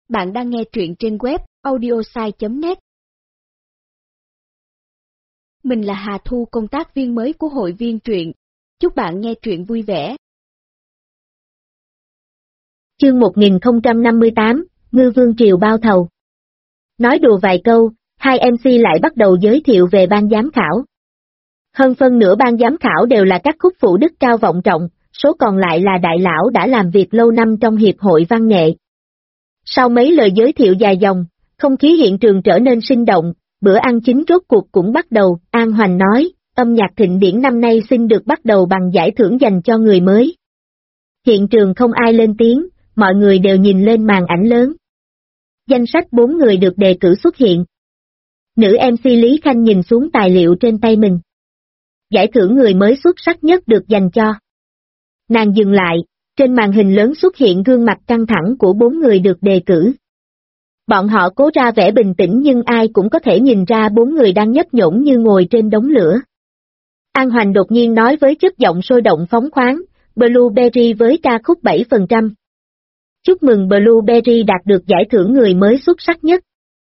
Bạn đang nghe truyện trên web audiosai.net. Mình là Hà Thu, công tác viên mới của hội viên truyện. Chúc bạn nghe truyện vui vẻ. Chương 1058, Ngư Vương Triều bao thầu. Nói đùa vài câu, hai MC lại bắt đầu giới thiệu về ban giám khảo. Hơn phân nửa ban giám khảo đều là các khúc phụ đức cao vọng trọng, số còn lại là đại lão đã làm việc lâu năm trong hiệp hội văn nghệ. Sau mấy lời giới thiệu dài dòng, không khí hiện trường trở nên sinh động, bữa ăn chính rốt cuộc cũng bắt đầu. An Hoành nói, âm nhạc thịnh điển năm nay xin được bắt đầu bằng giải thưởng dành cho người mới. Hiện trường không ai lên tiếng, mọi người đều nhìn lên màn ảnh lớn. Danh sách 4 người được đề cử xuất hiện. Nữ MC Lý Khanh nhìn xuống tài liệu trên tay mình. Giải thưởng người mới xuất sắc nhất được dành cho. Nàng dừng lại, trên màn hình lớn xuất hiện gương mặt căng thẳng của 4 người được đề cử. Bọn họ cố ra vẻ bình tĩnh nhưng ai cũng có thể nhìn ra 4 người đang nhấp nhổn như ngồi trên đống lửa. An Hoành đột nhiên nói với chất giọng sôi động phóng khoáng, Blueberry với ca khúc 7%. Chúc mừng Blueberry đạt được giải thưởng người mới xuất sắc nhất.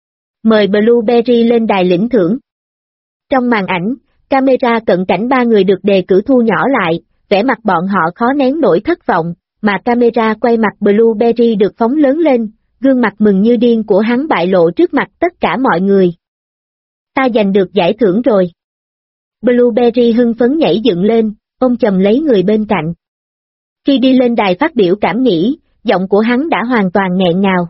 Mời Blueberry lên đài lĩnh thưởng. Trong màn ảnh, camera cận cảnh 3 người được đề cử thu nhỏ lại, vẻ mặt bọn họ khó nén nổi thất vọng, mà camera quay mặt Blueberry được phóng lớn lên, gương mặt mừng như điên của hắn bại lộ trước mặt tất cả mọi người. Ta giành được giải thưởng rồi. Blueberry hưng phấn nhảy dựng lên, ôm chầm lấy người bên cạnh. Khi đi lên đài phát biểu cảm nghĩ, giọng của hắn đã hoàn toàn nghẹn ngào.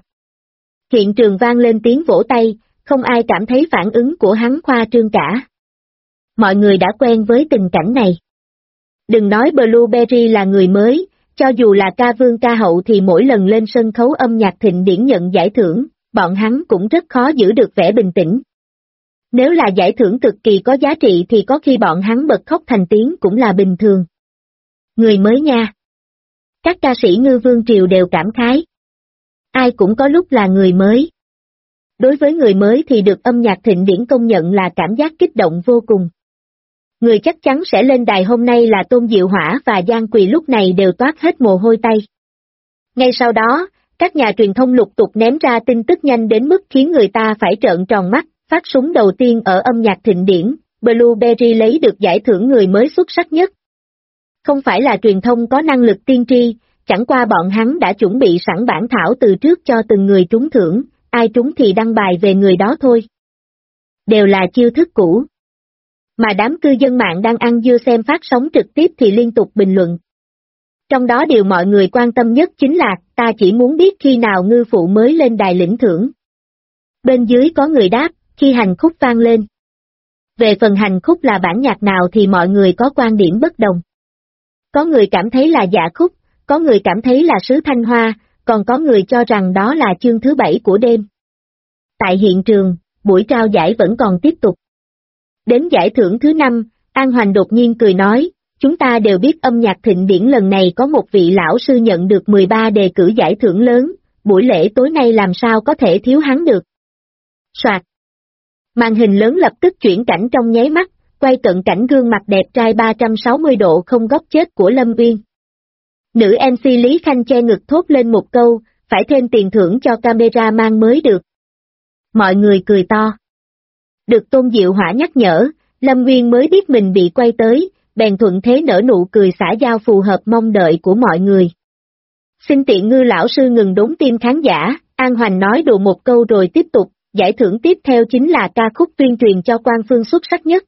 Hiện trường vang lên tiếng vỗ tay, không ai cảm thấy phản ứng của hắn khoa trương cả. Mọi người đã quen với tình cảnh này. Đừng nói Blueberry là người mới, cho dù là ca vương ca hậu thì mỗi lần lên sân khấu âm nhạc thịnh điển nhận giải thưởng, bọn hắn cũng rất khó giữ được vẻ bình tĩnh. Nếu là giải thưởng cực kỳ có giá trị thì có khi bọn hắn bật khóc thành tiếng cũng là bình thường. Người mới nha. Các ca sĩ Ngư Vương Triều đều cảm khái. Ai cũng có lúc là người mới. Đối với người mới thì được âm nhạc thịnh điển công nhận là cảm giác kích động vô cùng. Người chắc chắn sẽ lên đài hôm nay là Tôn Diệu Hỏa và Giang Quỳ lúc này đều toát hết mồ hôi tay. Ngay sau đó, các nhà truyền thông lục tục ném ra tin tức nhanh đến mức khiến người ta phải trợn tròn mắt, phát súng đầu tiên ở âm nhạc thịnh điển, Blueberry lấy được giải thưởng người mới xuất sắc nhất. Không phải là truyền thông có năng lực tiên tri, chẳng qua bọn hắn đã chuẩn bị sẵn bản thảo từ trước cho từng người trúng thưởng, ai trúng thì đăng bài về người đó thôi. Đều là chiêu thức cũ. Mà đám cư dân mạng đang ăn dưa xem phát sóng trực tiếp thì liên tục bình luận. Trong đó điều mọi người quan tâm nhất chính là, ta chỉ muốn biết khi nào ngư phụ mới lên đài lĩnh thưởng. Bên dưới có người đáp, khi hành khúc vang lên. Về phần hành khúc là bản nhạc nào thì mọi người có quan điểm bất đồng. Có người cảm thấy là Dạ Khúc, có người cảm thấy là Sứ Thanh Hoa, còn có người cho rằng đó là chương thứ 7 của đêm. Tại hiện trường, buổi trao giải vẫn còn tiếp tục. Đến giải thưởng thứ 5, An Hoành đột nhiên cười nói, chúng ta đều biết âm nhạc thịnh điển lần này có một vị lão sư nhận được 13 đề cử giải thưởng lớn, buổi lễ tối nay làm sao có thể thiếu hắn được. Soạt. Màn hình lớn lập tức chuyển cảnh trong nháy mắt, quay cận cảnh gương mặt đẹp trai 360 độ không góc chết của Lâm Uyên. Nữ MC Lý Khanh che ngực thốt lên một câu, phải thêm tiền thưởng cho camera mang mới được. Mọi người cười to. Được Tôn Diệu Hỏa nhắc nhở, Lâm Uyên mới biết mình bị quay tới, bèn thuận thế nở nụ cười xã giao phù hợp mong đợi của mọi người. Xin tiện Ngư lão sư ngừng đốn tim khán giả, An Hoành nói đùa một câu rồi tiếp tục, giải thưởng tiếp theo chính là ca khúc tuyên truyền cho Quan Phương xuất sắc nhất.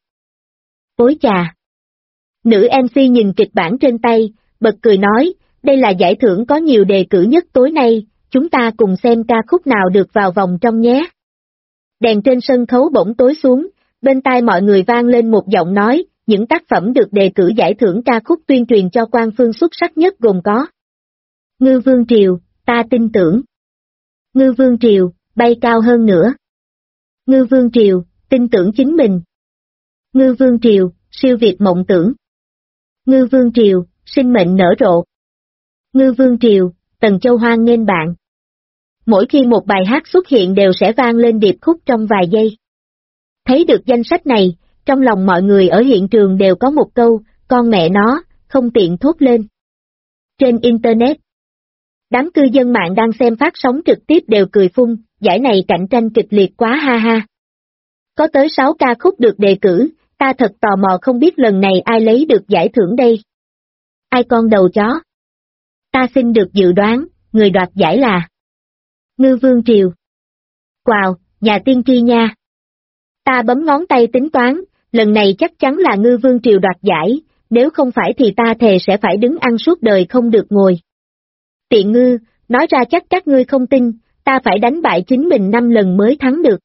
Ôi chà! Nữ MC nhìn kịch bản trên tay, bật cười nói, đây là giải thưởng có nhiều đề cử nhất tối nay, chúng ta cùng xem ca khúc nào được vào vòng trong nhé. Đèn trên sân khấu bỗng tối xuống, bên tai mọi người vang lên một giọng nói, những tác phẩm được đề cử giải thưởng ca khúc tuyên truyền cho Quan Phương xuất sắc nhất gồm có Ngư Vương Triều, ta tin tưởng. Ngư Vương Triều, bay cao hơn nữa. Ngư Vương Triều, tin tưởng chính mình. Ngư Vương Triều, siêu việt mộng tưởng. Ngư Vương Triều, sinh mệnh nở rộ. Ngư Vương Triều, Tần Châu hoan nghênh bạn. Mỗi khi một bài hát xuất hiện đều sẽ vang lên điệp khúc trong vài giây. Thấy được danh sách này, trong lòng mọi người ở hiện trường đều có một câu, con mẹ nó, không tiện thốt lên. Trên Internet, Đám cư dân mạng đang xem phát sóng trực tiếp đều cười phun, giải này cạnh tranh kịch liệt quá ha ha. Có tới 6 ca khúc được đề cử, ta thật tò mò không biết lần này ai lấy được giải thưởng đây. Ai con đầu chó? Ta xin được dự đoán, người đoạt giải là Ngư Vương Triều. Wow, nhà tiên tri nha. Ta bấm ngón tay tính toán, lần này chắc chắn là Ngư Vương Triều đoạt giải, nếu không phải thì ta thề sẽ phải đứng ăn suốt đời không được ngồi. Tiện ngư, nói ra chắc các ngươi không tin, ta phải đánh bại chính mình 5 lần mới thắng được.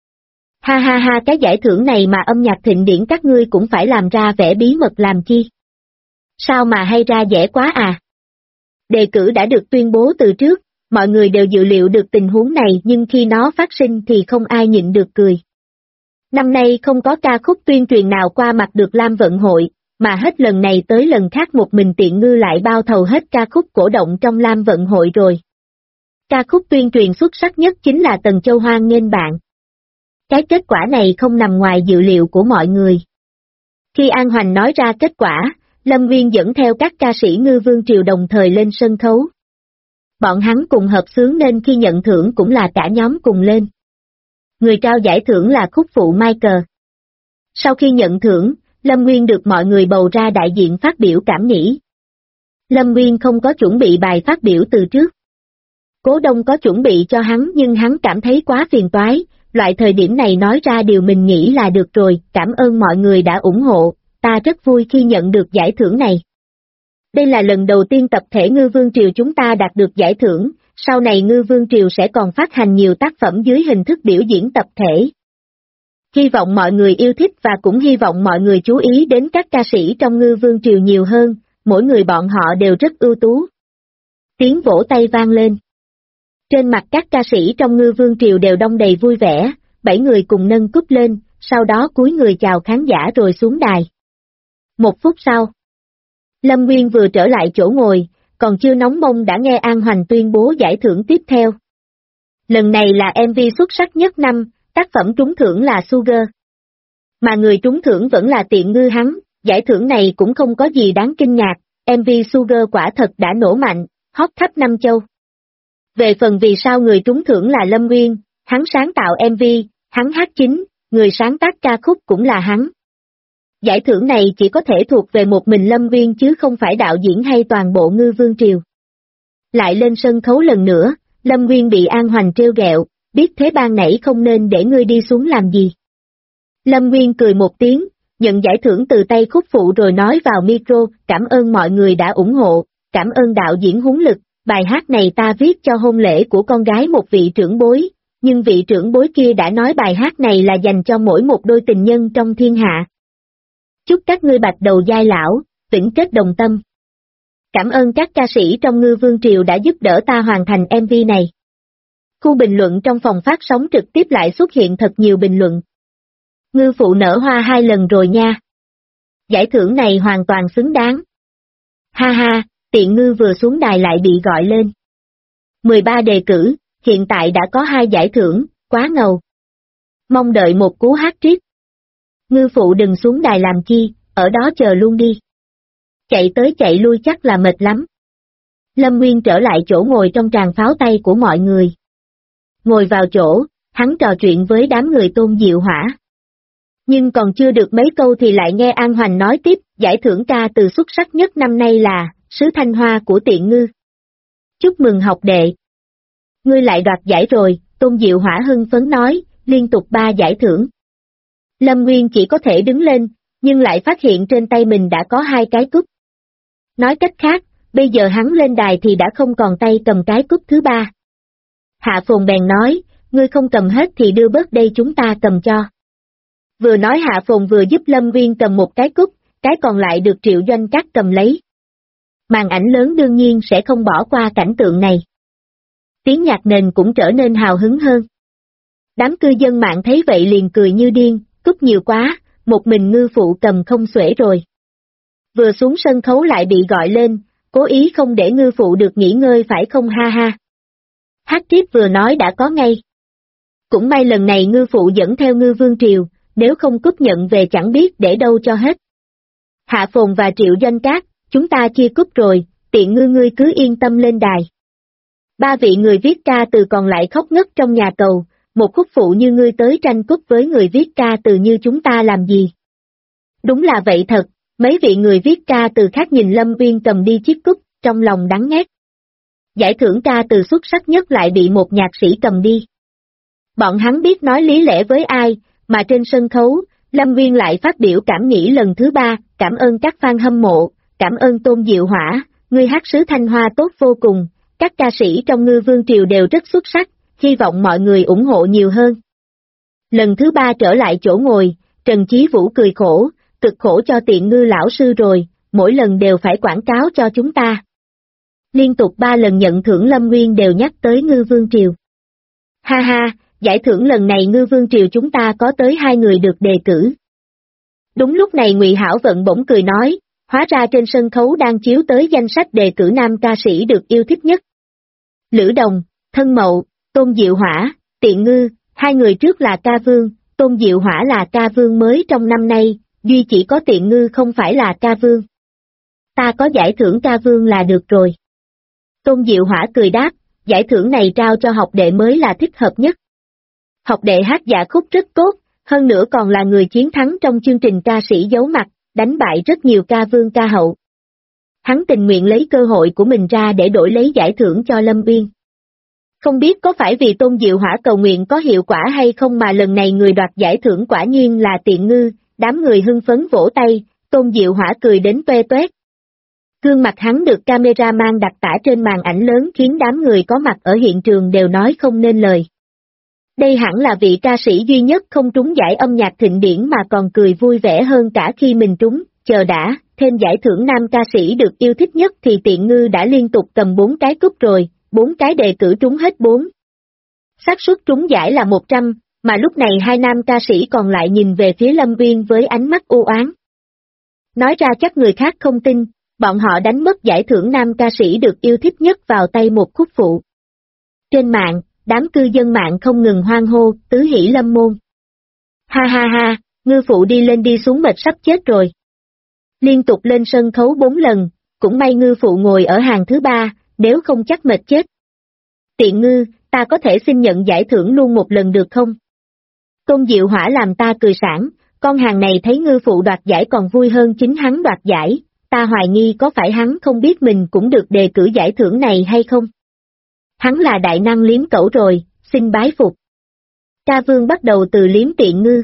Ha ha ha, cái giải thưởng này mà âm nhạc thịnh điển các ngươi cũng phải làm ra vẻ bí mật làm chi? Sao mà hay ra vẻ quá à? Đề cử đã được tuyên bố từ trước, mọi người đều dự liệu được tình huống này nhưng khi nó phát sinh thì không ai nhịn được cười. Năm nay không có ca khúc tuyên truyền nào qua mặt được Lam Vận Hội, mà hết lần này tới lần khác một mình Tiện Ngư lại bao thầu hết ca khúc cổ động trong Lam Vận Hội rồi. Ca khúc tuyên truyền xuất sắc nhất chính là Tần Châu Hoan nghênh bạn. Cái kết quả này không nằm ngoài dự liệu của mọi người. Khi An Hoành nói ra kết quả, Lâm Nguyên dẫn theo các ca sĩ Ngư Vương Triều đồng thời lên sân khấu. Bọn hắn cùng hợp xướng nên khi nhận thưởng cũng là cả nhóm cùng lên. Người trao giải thưởng là khúc phụ Michael. Sau khi nhận thưởng, Lâm Nguyên được mọi người bầu ra đại diện phát biểu cảm nghĩ. Lâm Nguyên không có chuẩn bị bài phát biểu từ trước. Cố Đông có chuẩn bị cho hắn nhưng hắn cảm thấy quá phiền toái, loại thời điểm này nói ra điều mình nghĩ là được rồi, cảm ơn mọi người đã ủng hộ, ta rất vui khi nhận được giải thưởng này. Đây là lần đầu tiên tập thể Ngư Vương Triều chúng ta đạt được giải thưởng, sau này Ngư Vương Triều sẽ còn phát hành nhiều tác phẩm dưới hình thức biểu diễn tập thể. Hy vọng mọi người yêu thích và cũng hy vọng mọi người chú ý đến các ca sĩ trong Ngư Vương Triều nhiều hơn, mỗi người bọn họ đều rất ưu tú. Tiếng vỗ tay vang lên. Trên mặt các ca sĩ trong Ngư Vương Triều đều đong đầy vui vẻ, 7 người cùng nâng cúp lên, sau đó cúi người chào khán giả rồi xuống đài. 1 phút sau, Lâm Nguyên vừa trở lại chỗ ngồi, còn chưa nóng bông đã nghe An Hoành tuyên bố giải thưởng tiếp theo. Lần này là MV xuất sắc nhất năm, tác phẩm trúng thưởng là Sugar. Mà người trúng thưởng vẫn là Tiện Ngư hắn, giải thưởng này cũng không có gì đáng kinh ngạc, MV Sugar quả thật đã nổ mạnh, hot khắp năm châu. Về phần vì sao người trúng thưởng là Lâm Nguyên, hắn sáng tạo MV, hắn hát chính, người sáng tác ca khúc cũng là hắn. Giải thưởng này chỉ có thể thuộc về một mình Lâm Nguyên chứ không phải đạo diễn hay toàn bộ Ngư Vương Triều. Lại lên sân khấu lần nữa, Lâm Nguyên bị An Hoành trêu ghẹo, biết thế ban nãy không nên để ngươi đi xuống làm gì. Lâm Nguyên cười một tiếng, nhận giải thưởng từ tay khúc phụ rồi nói vào micro, cảm ơn mọi người đã ủng hộ, cảm ơn đạo diễn Huấn Lực, bài hát này ta viết cho hôn lễ của con gái một vị trưởng bối, nhưng vị trưởng bối kia đã nói bài hát này là dành cho mỗi một đôi tình nhân trong thiên hạ. Chúc các ngươi bạch đầu giai lão, vĩnh kết đồng tâm. Cảm ơn các ca sĩ trong Ngư Vương Triều đã giúp đỡ ta hoàn thành MV này. Khu bình luận trong phòng phát sóng trực tiếp lại xuất hiện thật nhiều bình luận. Ngư phụ nở hoa 2 lần rồi nha. Giải thưởng này hoàn toàn xứng đáng. Ha ha, Tiện Ngư vừa xuống đài lại bị gọi lên. 13 đề cử, hiện tại đã có 2 giải thưởng, quá ngầu. Mong đợi một cú hát trip. Ngư phụ đừng xuống đài làm chi, ở đó chờ luôn đi. Chạy tới chạy lui chắc là mệt lắm. Lâm Nguyên trở lại chỗ ngồi trong tràng pháo tay của mọi người. Ngồi vào chỗ, hắn trò chuyện với đám người Tôn Diệu Hỏa. Nhưng còn chưa được mấy câu thì lại nghe An Hoành nói tiếp, giải thưởng ca từ xuất sắc nhất năm nay là Sứ Thanh Hoa của Tiện Ngư. Chúc mừng học đệ. Ngươi lại đoạt giải rồi, Tôn Diệu Hỏa hưng phấn nói, liên tục 3 giải thưởng. Lâm Nguyên chỉ có thể đứng lên, nhưng lại phát hiện trên tay mình đã có 2 cái cúp. Nói cách khác, bây giờ hắn lên đài thì đã không còn tay cầm cái cúp thứ 3. Hạ Phồn bèn nói, ngươi không cầm hết thì đưa bớt đây chúng ta cầm cho. Vừa nói Hạ Phồn vừa giúp Lâm Nguyên cầm một cái cúp, cái còn lại được Triệu Doanh Các cầm lấy. Màn ảnh lớn đương nhiên sẽ không bỏ qua cảnh tượng này. Tiếng nhạc nền cũng trở nên hào hứng hơn. Đám cư dân mạng thấy vậy liền cười như điên, cúp nhiều quá, một mình ngư phụ cầm không xuể rồi. Vừa xuống sân khấu lại bị gọi lên, cố ý không để ngư phụ được nghỉ ngơi phải không ha ha. Hát tiếp vừa nói đã có ngay. Cũng may lần này ngư phụ dẫn theo Ngư Vương Triều, nếu không cúp nhận về chẳng biết để đâu cho hết. Hạ Phồn và Triệu Doanh Các, chúng ta chia cúp rồi, Tiện Ngư ngươi cứ yên tâm lên đài. Ba vị người viết ca từ còn lại khóc ngất trong nhà cầu, một khúc phụ như ngươi tới tranh cúp với người viết ca từ như chúng ta làm gì? Đúng là vậy thật, mấy vị người viết ca từ khác nhìn Lâm Uyên cầm đi chiếc cúp, trong lòng đắng ngắt. Giải thưởng ca từ xuất sắc nhất lại bị một nhạc sĩ cầm đi. Bọn hắn biết nói lý lẽ với ai, mà trên sân khấu, Lâm Uyên lại phát biểu cảm nghĩ lần thứ ba, cảm ơn các fan hâm mộ, cảm ơn Tôn Diệu Hỏa, ngươi hát sứ Thanh Hoa tốt vô cùng, các ca sĩ trong Ngư Vương Triều đều rất xuất sắc, hy vọng mọi người ủng hộ nhiều hơn. Lần thứ ba trở lại chỗ ngồi, Trần Chí Vũ cười khổ, cực khổ cho Tiện Ngư lão sư rồi, mỗi lần đều phải quảng cáo cho chúng ta. Liên tục 3 lần nhận thưởng Lâm Nguyên đều nhắc tới Ngư Vương Triều. Ha ha, giải thưởng lần này Ngư Vương Triều chúng ta có tới 2 người được đề cử. Đúng lúc này Ngụy Hảo Vận bỗng cười nói, hóa ra trên sân khấu đang chiếu tới danh sách đề cử nam ca sĩ được yêu thích nhất. Lữ Đồng, Thân Mậu, Tôn Diệu Hỏa, Tiện Ngư, 2 người trước là ca vương, Tôn Diệu Hỏa là ca vương mới trong năm nay, duy chỉ có Tiện Ngư không phải là ca vương. Ta có giải thưởng ca vương là được rồi. Tôn Diệu Hỏa cười đáp, giải thưởng này trao cho học đệ mới là thích hợp nhất. Học đệ hát dạ khúc rất tốt, hơn nữa còn là người chiến thắng trong chương trình ca sĩ giấu mặt, đánh bại rất nhiều ca vương ca hậu. Hắn tình nguyện lấy cơ hội của mình ra để đổi lấy giải thưởng cho Lâm Uyên. Không biết có phải vì Tôn Diệu Hỏa cầu nguyện có hiệu quả hay không mà lần này người đoạt giải thưởng quả nhiên là Tiện Ngư, đám người hưng phấn vỗ tay, Tôn Diệu Hỏa cười đến toe toét. Gương mặt hắn được cameraman đặt tả trên màn ảnh lớn khiến đám người có mặt ở hiện trường đều nói không nên lời. Đây hẳn là vị ca sĩ duy nhất không trúng giải âm nhạc thịnh điển mà còn cười vui vẻ hơn cả khi mình trúng, chờ đã, thêm giải thưởng nam ca sĩ được yêu thích nhất thì Tiện Ngư đã liên tục cầm 4 cái cúp rồi, 4 cái đề cử trúng hết 4. Xác suất trúng giải là 100, mà lúc này 2 nam ca sĩ còn lại nhìn về phía Lâm Uyên với ánh mắt u oán. Nói ra chắc người khác không tin, bọn họ đánh mất giải thưởng nam ca sĩ được yêu thích nhất vào tay một khúc phụ. Trên mạng, đám cư dân mạng không ngừng hoan hô, tứ hỷ lâm môn. Ha ha ha, Ngư phụ đi lên đi xuống mệt sắp chết rồi. Liên tục lên sân khấu 4 lần, cũng may Ngư phụ ngồi ở hàng thứ 3, nếu không chắc mệt chết. Tiện Ngư, ta có thể xin nhận giải thưởng luôn một lần được không? Tôn Diệu Hỏa làm ta cười sảng, con hàng này thấy Ngư phụ đoạt giải còn vui hơn chính hắn đoạt giải, ta hoài nghi có phải hắn không biết mình cũng được đề cử giải thưởng này hay không? Hắn là đại năng liếm cẩu rồi, xin bái phục. Ca vương bắt đầu từ liếm Tiện Ngư.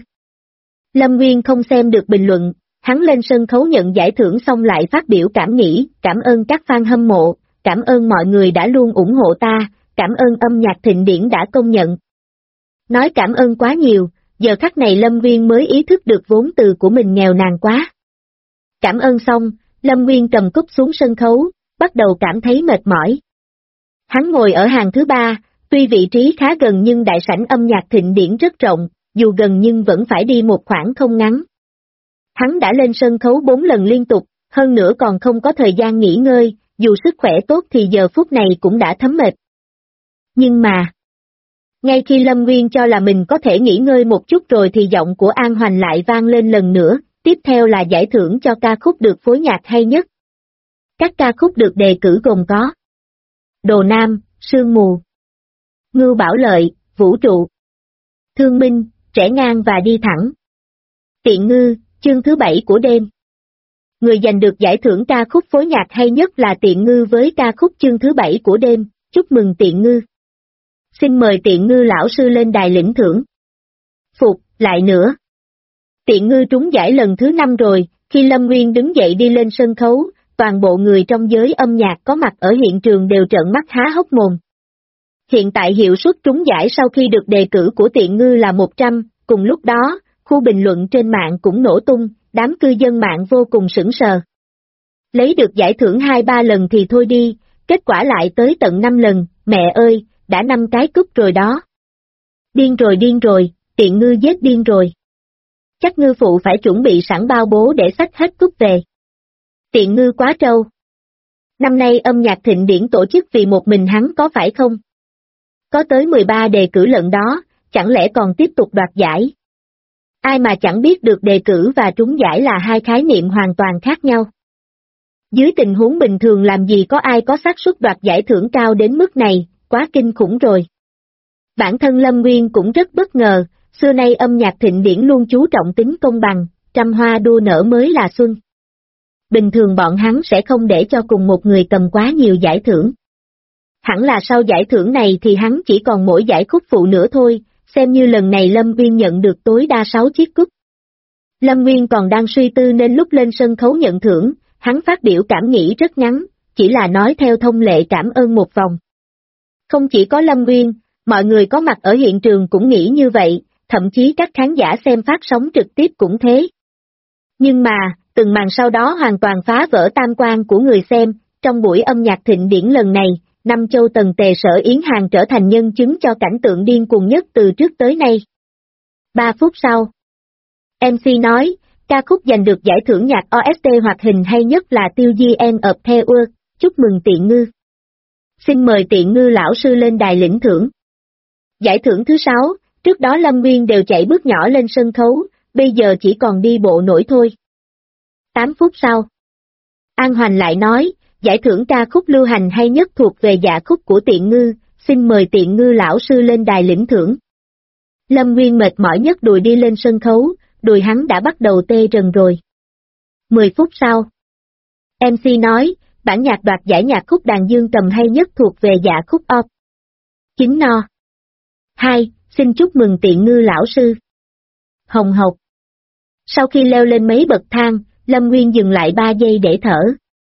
Lâm Nguyên không xem được bình luận, hắn lên sân khấu nhận giải thưởng xong lại phát biểu cảm nghĩ, cảm ơn các fan hâm mộ, cảm ơn mọi người đã luôn ủng hộ ta, cảm ơn âm nhạc thịnh điển đã công nhận. Nói cảm ơn quá nhiều, giờ khắc này Lâm Nguyên mới ý thức được vốn từ của mình nghèo nàn quá. Cảm ơn xong, Lâm Nguyên cầm cúp xuống sân khấu, bắt đầu cảm thấy mệt mỏi. Hắn ngồi ở hàng thứ 3, tuy vị trí khá gần nhưng đại sảnh âm nhạc thịnh điển rất rộng, dù gần nhưng vẫn phải đi một khoảng không ngắn. Hắn đã lên sân khấu 4 lần liên tục, hơn nữa còn không có thời gian nghỉ ngơi, dù sức khỏe tốt thì giờ phút này cũng đã thấm mệt. Nhưng mà, ngay khi Lâm Nguyên cho là mình có thể nghỉ ngơi một chút rồi thì giọng của An Hoành lại vang lên lần nữa, tiếp theo là giải thưởng cho ca khúc được phối nhạc hay nhất. Các ca khúc được đề cử gồm có Đồ Nam, Sương Mù, Ngưu Bảo Lợi, Vũ Trụ, Thương Minh, Trẻ Ngang và Đi Thẳng. Tiện Ngư, chương thứ 7 của đêm. Người giành được giải thưởng ca khúc phối nhạc hay nhất là Tiện Ngư với ca khúc chương thứ 7 của đêm, chúc mừng Tiện Ngư. Xin mời Tiện Ngư lão sư lên đài lĩnh thưởng. Phục, lại nữa. Tiện Ngư trúng giải lần thứ 5 rồi, khi Lâm Nguyên đứng dậy đi lên sân khấu, toàn bộ người trong giới âm nhạc có mặt ở hiện trường đều trợn mắt há hốc mồm. Hiện tại hiệu suất trúng giải sau khi được đề cử của Tiện Ngư là 100, cùng lúc đó, khu bình luận trên mạng cũng nổ tung, đám cư dân mạng vô cùng sững sờ. Lấy được giải thưởng 2-3 lần thì thôi đi, kết quả lại tới tận 5 lần, mẹ ơi, đã 5 cái cúp rồi đó. Điên rồi, Tiện Ngư giết điên rồi. Chắc Ngư phụ phải chuẩn bị sẵn bao bố để xách hết cúp về. Tiện Ngư quá trâu. Năm nay âm nhạc thịnh điển tổ chức vì một mình hắn có phải không? Có tới 13 đề cử lận đó, chẳng lẽ còn tiếp tục đoạt giải? Ai mà chẳng biết được đề cử và trúng giải là hai khái niệm hoàn toàn khác nhau. Dưới tình huống bình thường làm gì có ai có xác suất đoạt giải thưởng cao đến mức này, quá kinh khủng rồi. Bản thân Lâm Nguyên cũng rất bất ngờ, xưa nay âm nhạc thịnh điển luôn chú trọng tính công bằng, trăm hoa đua nở mới là xuân. Bình thường bọn hắn sẽ không để cho cùng một người cầm quá nhiều giải thưởng. Hẳn là sau giải thưởng này thì hắn chỉ còn mỗi giải khúc phụ nữa thôi, xem như lần này Lâm Nguyên nhận được tối đa 6 chiếc cúp. Lâm Nguyên còn đang suy tư nên lúc lên sân khấu nhận thưởng, hắn phát biểu cảm nghĩ rất ngắn, chỉ là nói theo thông lệ cảm ơn một vòng. Không chỉ có Lâm Nguyên, mọi người có mặt ở hiện trường cũng nghĩ như vậy, thậm chí các khán giả xem phát sóng trực tiếp cũng thế. Nhưng mà, từng màn sau đó hoàn toàn phá vỡ tam quan của người xem, trong buổi âm nhạc thịnh điển lần này, Năm Châu Tần Tề Sở Yến Hàng trở thành nhân chứng cho cảnh tượng điên cuồng nhất từ trước tới nay. 3 phút sau, MC nói, ca khúc giành được giải thưởng nhạc OST hoạt hình hay nhất là Tiêu Di End of the World, chúc mừng Tiện Ngư. Xin mời Tiện Ngư lão sư lên đài lĩnh thưởng. Giải thưởng thứ 6, trước đó Lâm Nguyên đều chạy bước nhỏ lên sân khấu, bây giờ chỉ còn đi bộ nổi thôi. 8 phút sau, An Hoành lại nói, giải thưởng ca khúc lưu hành hay nhất thuộc về dạ khúc của Tiện Ngư, xin mời Tiện Ngư lão sư lên đài lĩnh thưởng. Lâm Nguyên mệt mỏi nhất đùi đi lên sân khấu, đùi hắn đã bắt đầu tê rần rồi. 10 phút sau, MC nói, bản nhạc đoạt giải nhạc khúc đàn dương cầm hay nhất thuộc về dạ khúc op. 9 no. 2, xin chúc mừng Tiện Ngư lão sư. Hồng hộc. Sau khi leo lên mấy bậc thang, Lâm Nguyên dừng lại 3 giây để thở.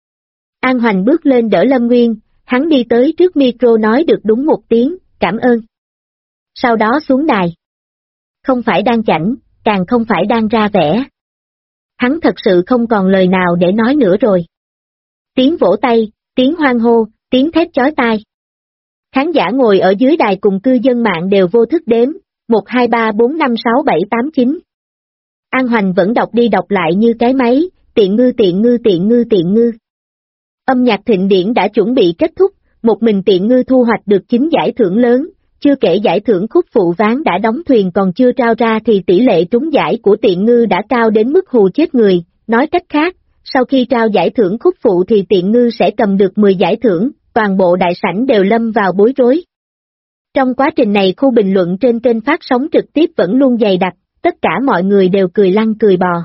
An Hoành bước lên đỡ Lâm Nguyên, hắn đi tới trước micro nói được đúng một tiếng, cảm ơn. Sau đó xuống đài. Không phải đang chảnh, càng không phải đang ra vẻ. Hắn thật sự không còn lời nào để nói nữa rồi. Tiếng vỗ tay, tiếng hoan hô, tiếng thét chói tai. Khán giả ngồi ở dưới đài cùng cư dân mạng đều vô thức đếm, 1 2 3 4 5 6 7 8 9. An Hoành vẫn đọc đi đọc lại như cái máy, Tiện Ngư Tiện Ngư Tiện Ngư Tiện Ngư. Âm nhạc thịnh điển đã chuẩn bị kết thúc, một mình Tiện Ngư thu hoạch được 9 giải thưởng lớn, chưa kể giải thưởng khúc phụ ván đã đóng thuyền còn chưa trao ra thì tỷ lệ trúng giải của Tiện Ngư đã cao đến mức hù chết người, nói cách khác, sau khi trao giải thưởng khúc phụ thì Tiện Ngư sẽ cầm được 10 giải thưởng, toàn bộ đại sảnh đều lâm vào bối rối. Trong quá trình này khu bình luận trên kênh phát sóng trực tiếp vẫn luôn dày đặc, tất cả mọi người đều cười lăn cười bò.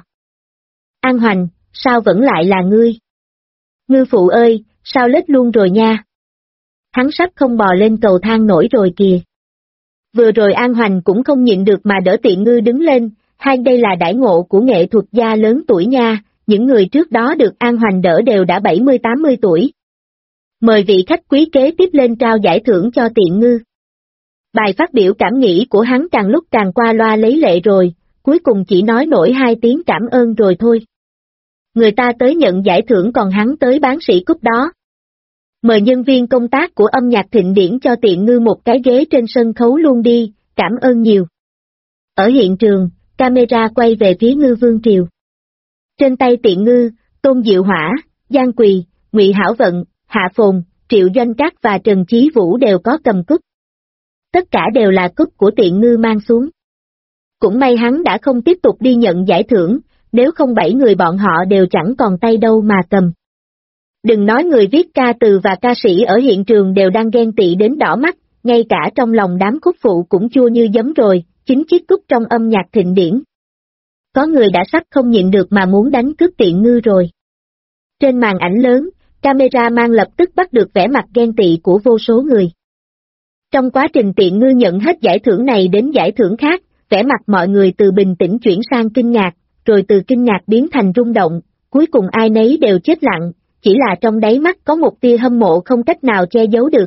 An Hoành, sao vẫn lại là ngươi? Ngư phụ ơi, sao lết luôn rồi nha? Hắn sắp không bò lên cầu thang nổi rồi kìa. Vừa rồi An Hoành cũng không nhịn được mà đỡ Tiện Ngư đứng lên, hay đây là đãi ngộ của nghệ thuật gia lớn tuổi nha, những người trước đó được An Hoành đỡ đều đã 70-80 tuổi. Mời vị khách quý kế tiếp lên trao giải thưởng cho Tiện Ngư. Bài phát biểu cảm nghĩ của hắn càng lúc càng qua loa lấy lệ rồi, cuối cùng chỉ nói nổi 2 tiếng cảm ơn rồi thôi. Người ta tới nhận giải thưởng còn hắn tới bán sỉ cúp đó. Mời nhân viên công tác của âm nhạc thịnh điển cho Tiện Ngư một cái ghế trên sân khấu luôn đi, cảm ơn nhiều. Ở hiện trường, camera quay về phía Ngư Vương Triều. Trên tay Tiện Ngư, Tôn Diệu Hỏa, Giang Quỳ, Ngụy Hảo Vận, Hạ Phồn, Triệu Doanh Trác và Trần Chí Vũ đều có cầm cúp. Tất cả đều là cúp của Tiện Ngư mang xuống. Cũng may hắn đã không tiếp tục đi nhận giải thưởng, nếu không 7 người bọn họ đều chẳng còn tay đâu mà cầm. Đừng nói người viết ca từ và ca sĩ ở hiện trường đều đang ghen tị đến đỏ mắt, ngay cả trong lòng đám khúc phụ cũng chua như giấm rồi, 9 chiếc cúp trong âm nhạc thịnh điển. Có người đã sắp không nhịn được mà muốn đánh cướp Tiện Ngư rồi. Trên màn ảnh lớn, camera mang lập tức bắt được vẻ mặt ghen tị của vô số người. Trong quá trình Tiện Ngư nhận hết giải thưởng này đến giải thưởng khác, vẻ mặt mọi người từ bình tĩnh chuyển sang kinh ngạc, rồi từ kinh ngạc biến thành rung động, cuối cùng ai nấy đều chết lặng, chỉ là trong đáy mắt có một tia hâm mộ không cách nào che giấu được.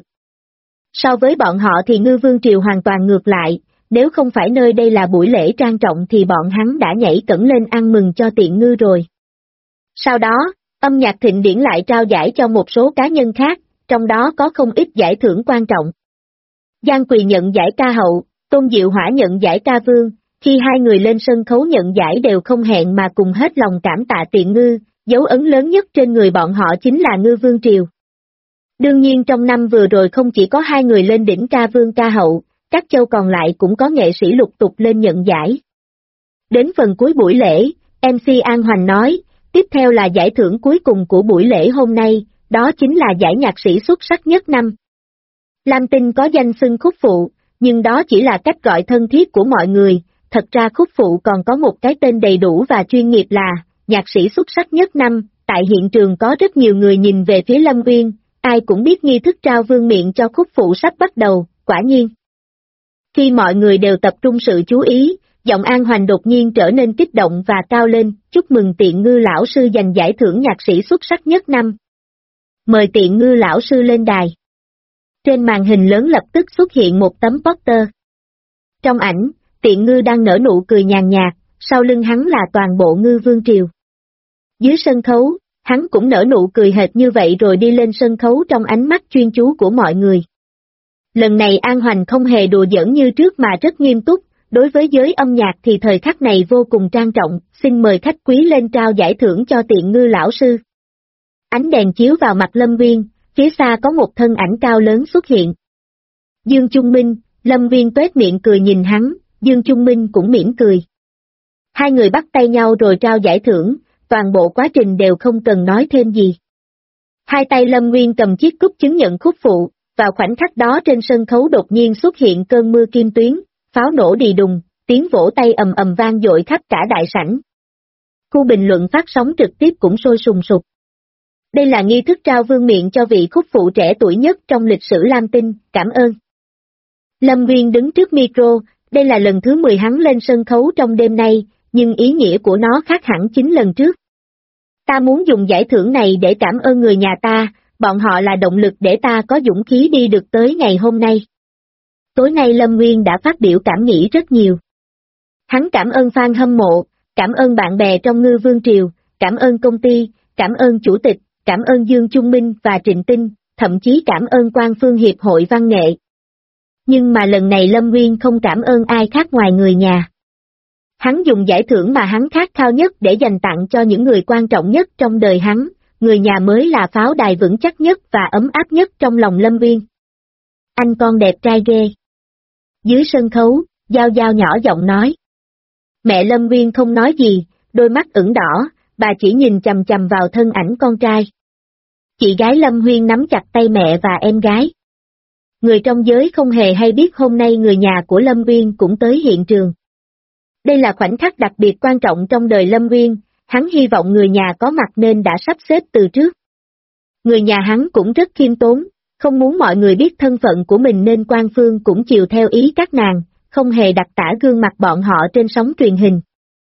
So với bọn họ thì Ngư Vương Triều hoàn toàn ngược lại, nếu không phải nơi đây là buổi lễ trang trọng thì bọn hắn đã nhảy cẫng lên ăn mừng cho Tiện Ngư rồi. Sau đó, âm nhạc thịnh điển lại trao giải cho một số cá nhân khác, trong đó có không ít giải thưởng quan trọng. Giang Quỳ nhận giải ca hậu, Tôn Diệu Hỏa nhận giải ca vương, khi hai người lên sân khấu nhận giải đều không hẹn mà cùng hết lòng cảm tạ Tiện Ngư, dấu ấn lớn nhất trên người bọn họ chính là Ngư Vương Triều. Đương nhiên trong năm vừa rồi không chỉ có 2 người lên đỉnh ca vương ca hậu, các châu còn lại cũng có nghệ sĩ lục tục lên nhận giải. Đến phần cuối buổi lễ, MC An Hoành nói, tiếp theo là giải thưởng cuối cùng của buổi lễ hôm nay, đó chính là giải nhạc sĩ xuất sắc nhất năm. Lam Tinh có danh xưng khúc phụ, nhưng đó chỉ là cách gọi thân thiết của mọi người, thật ra khúc phụ còn có một cái tên đầy đủ và chuyên nghiệp là nhạc sĩ xuất sắc nhất năm. Tại hiện trường có rất nhiều người nhìn về phía Lâm Uyên, ai cũng biết nghi thức trao vương miện cho khúc phụ sắp bắt đầu, quả nhiên. Khi mọi người đều tập trung sự chú ý, giọng An Hoành đột nhiên trở nên kích động và cao lên, chúc mừng Tiện Ngư lão sư giành giải thưởng nhạc sĩ xuất sắc nhất năm. Mời Tiện Ngư lão sư lên đài. Trên màn hình lớn lập tức xuất hiện một tấm poster. Trong ảnh, Tiện Ngư đang nở nụ cười nhàn nhạt, sau lưng hắn là toàn bộ Ngư Vương Triều. Dưới sân khấu, hắn cũng nở nụ cười hệt như vậy rồi đi lên sân khấu trong ánh mắt chuyên chú của mọi người. Lần này An Hoành không hề đùa giỡn như trước mà rất nghiêm túc, đối với giới âm nhạc thì thời khắc này vô cùng trang trọng, xin mời khách quý lên trao giải thưởng cho Tiện Ngư lão sư. Ánh đèn chiếu vào mặt Lâm Uyên, phía xa có một thân ảnh cao lớn xuất hiện. Dương Trung Minh, Lâm Uyên toét miệng cười nhìn hắn, Dương Trung Minh cũng mỉm cười. Hai người bắt tay nhau rồi trao giải thưởng, toàn bộ quá trình đều không cần nói thêm gì. Hai tay Lâm Uyên cầm chiếc cúp chứng nhận khúc phụ, vào khoảnh khắc đó trên sân khấu đột nhiên xuất hiện cơn mưa kim tuyến, pháo nổ đì đùng, tiếng vỗ tay ầm ầm vang dội khắp cả đại sảnh. Khu bình luận phát sóng trực tiếp cũng sôi sùng sục. Đây là nghi thức trao vương miện cho vị khúc phụ trẻ tuổi nhất trong lịch sử Lam Tinh, cảm ơn. Lâm Uyên đứng trước micro, đây là lần thứ 10 hắn lên sân khấu trong đêm nay, nhưng ý nghĩa của nó khác hẳn 9 lần trước. Ta muốn dùng giải thưởng này để cảm ơn người nhà ta, bọn họ là động lực để ta có dũng khí đi được tới ngày hôm nay. Tối nay Lâm Uyên đã phát biểu cảm nghĩ rất nhiều. Hắn cảm ơn fan hâm mộ, cảm ơn bạn bè trong Ngư Vương Triều, cảm ơn công ty, cảm ơn chủ tịch, cảm ơn Dương Trung Minh và Trịnh Tinh, thậm chí cảm ơn Quan Phương Hiệp hội Văn nghệ. Nhưng mà lần này Lâm Uyên không cảm ơn ai khác ngoài người nhà. Hắn dùng giải thưởng mà hắn khát khao nhất để dành tặng cho những người quan trọng nhất trong đời hắn, người nhà mới là pháo đài vững chắc nhất và ấm áp nhất trong lòng Lâm Uyên. Anh con đẹp trai ghê. Dưới sân khấu, Giao Giao nhỏ giọng nói. Mẹ Lâm Uyên không nói gì, đôi mắt ửng đỏ, bà chỉ nhìn chằm chằm vào thân ảnh con trai. Chị gái Lâm Uyên nắm chặt tay mẹ và em gái. Người trong giới không hề hay biết hôm nay người nhà của Lâm Uyên cũng tới hiện trường. Đây là khoảnh khắc đặc biệt quan trọng trong đời Lâm Uyên, hắn hy vọng người nhà có mặt nên đã sắp xếp từ trước. Người nhà hắn cũng rất khiêm tốn, không muốn mọi người biết thân phận của mình nên Quan Phương cũng chiều theo ý các nàng, không hề đặc tả gương mặt bọn họ trên sóng truyền hình.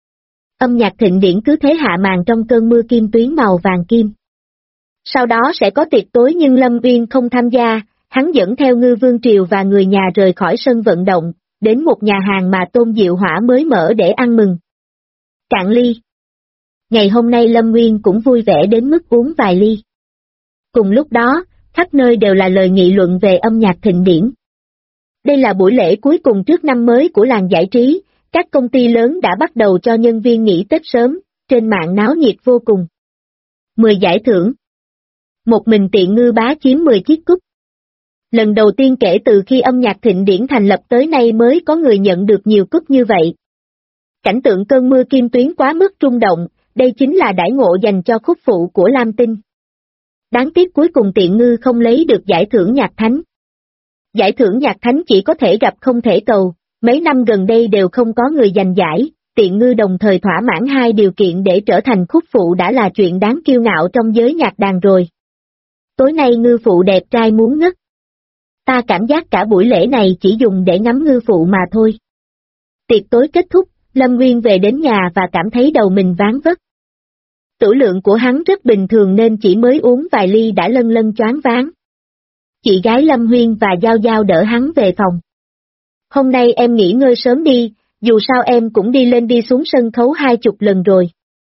Âm nhạc thịnh điển cứ thế hạ màn trong cơn mưa kim tuyến màu vàng kim. Sau đó sẽ có tiệc tối nhưng Lâm Uyên không tham gia, hắn dẫn theo Ngư Vương Triều và người nhà rời khỏi sân vận động, đến một nhà hàng mà Tôn Diệu Hỏa mới mở để ăn mừng. Cạn ly. Ngày hôm nay Lâm Uyên cũng vui vẻ đến mức uống vài ly. Cùng lúc đó, khắp nơi đều là lời nghị luận về âm nhạc thịnh điển. Đây là buổi lễ cuối cùng trước năm mới của làng giải trí, các công ty lớn đã bắt đầu cho nhân viên nghỉ Tết sớm, trên mạng náo nhiệt vô cùng. 10 giải thưởng. Một mình Tiện Ngư bá chiếm 10 chiếc cúp. Lần đầu tiên kể từ khi âm nhạc thịnh điển thành lập tới nay mới có người nhận được nhiều cúp như vậy. Cảnh tượng cơn mưa kim tuyến quá mức rung động, đây chính là đãi ngộ dành cho khúc phụ của Lam Tinh. Đáng tiếc cuối cùng Tiện Ngư không lấy được giải thưởng nhạc thánh. Giải thưởng nhạc thánh chỉ có thể gặp không thể cầu, mấy năm gần đây đều không có người giành giải, Tiện Ngư đồng thời thỏa mãn hai điều kiện để trở thành khúc phụ đã là chuyện đáng kiêu ngạo trong giới nhạc đàn rồi. Tối nay Ngư phụ đẹp trai muốn ngất. Ta cảm giác cả buổi lễ này chỉ dùng để ngắm Ngư phụ mà thôi. Tiệc tối kết thúc, Lâm Uyên về đến nhà và cảm thấy đầu mình ván vất. Tửu lượng của hắn rất bình thường nên chỉ mới uống vài ly đã lân lân choáng váng. Chị gái Lâm Uyên và Giao Giao đỡ hắn về phòng. Hôm nay em nghỉ ngơi sớm đi, dù sao em cũng đi lên đi xuống sân khấu 20 lần rồi.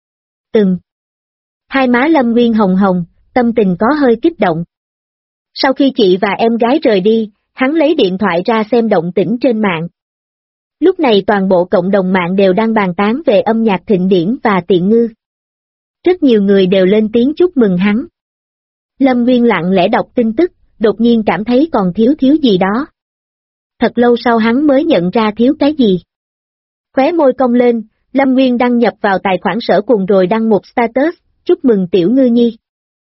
Hai má Lâm Uyên hồng hồng, tâm tình có hơi kích động. Sau khi chị và em gái rời đi, hắn lấy điện thoại ra xem động tĩnh trên mạng. Lúc này toàn bộ cộng đồng mạng đều đang bàn tán về âm nhạc thịnh điển và Tiện Ngư. Rất nhiều người đều lên tiếng chúc mừng hắn. Lâm Uyên lặng lẽ đọc tin tức, đột nhiên cảm thấy còn thiếu gì đó. Thật lâu sau hắn mới nhận ra thiếu cái gì. Khóe môi cong lên, Lâm Uyên đăng nhập vào tài khoản Sở Cuồng rồi đăng một status, chúc mừng Tiểu Ngư Nhi.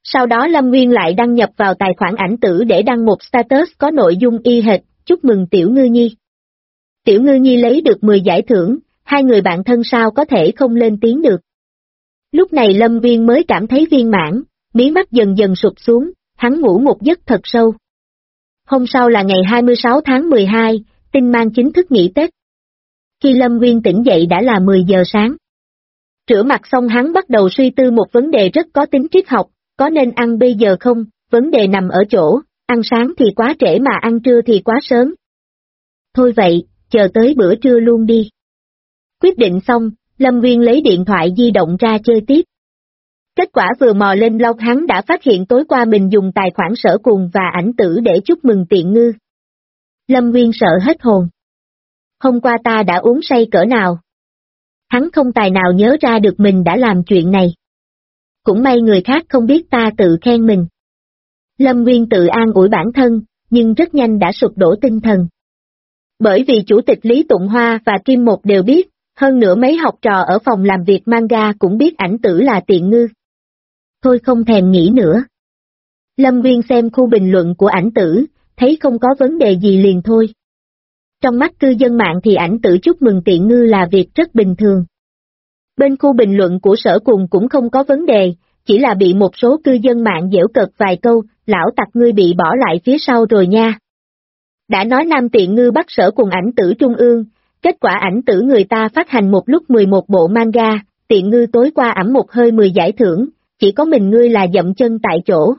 Sau đó Lâm Nguyên lại đăng nhập vào tài khoản ảnh tử để đăng một status có nội dung y hệt, chúc mừng Tiểu Ngư Nhi. Tiểu Ngư Nhi lấy được 10 giải thưởng, hai người bạn thân sao có thể không lên tiếng được. Lúc này Lâm Nguyên mới cảm thấy viên mãn, mí mắt dần dần sụp xuống, hắn ngủ một giấc thật sâu. Hôm sau là ngày 26 tháng 12, Tinh Mang chính thức nghỉ Tết. Khi Lâm Nguyên tỉnh dậy đã là 10 giờ sáng. Rửa mặt xong hắn bắt đầu suy tư một vấn đề rất có tính triết học, có nên ăn bây giờ không, vấn đề nằm ở chỗ, ăn sáng thì quá trễ mà ăn trưa thì quá sớm. Thôi vậy, chờ tới bữa trưa luôn đi. Quyết định xong, Lâm Nguyên lấy điện thoại di động ra chơi tiếp. Kết quả vừa mò lên blog hắn đã phát hiện tối qua mình dùng tài khoản Sở Cùng và ảnh tử để chúc mừng Tiện Ngư. Lâm Nguyên sợ hết hồn. Hôm qua ta đã uống say cỡ nào? Hắn không tài nào nhớ ra được mình đã làm chuyện này. Cũng may người khác không biết ta tự khen mình. Lâm Nguyên tự an ủi bản thân, nhưng rất nhanh đã sụp đổ tinh thần. Bởi vì chủ tịch Lý Tụng Hoa và Kim Một đều biết, hơn nữa mấy học trò ở phòng làm việc manga cũng biết ảnh tử là Tiện Ngư. Thôi không thèm nghĩ nữa. Lâm Nguyên xem khu bình luận của ảnh tử, thấy không có vấn đề gì liền thôi. Trong mắt cư dân mạng thì ảnh tử chúc mừng Tiện Ngư là việc rất bình thường. Bên khu bình luận của Sở Cùng cũng không có vấn đề, chỉ là bị một số cư dân mạng giễu cợt vài câu, lão tặc ngươi bị bỏ lại phía sau rồi nha. Đã nói Nam Tiện Ngư bắt Sở Cùng ảnh tử trung ương, kết quả ảnh tử người ta phát hành một lúc 11 bộ manga, Tiện Ngư tối qua ẵm một hơi 10 giải thưởng, chỉ có mình ngươi là dậm chân tại chỗ.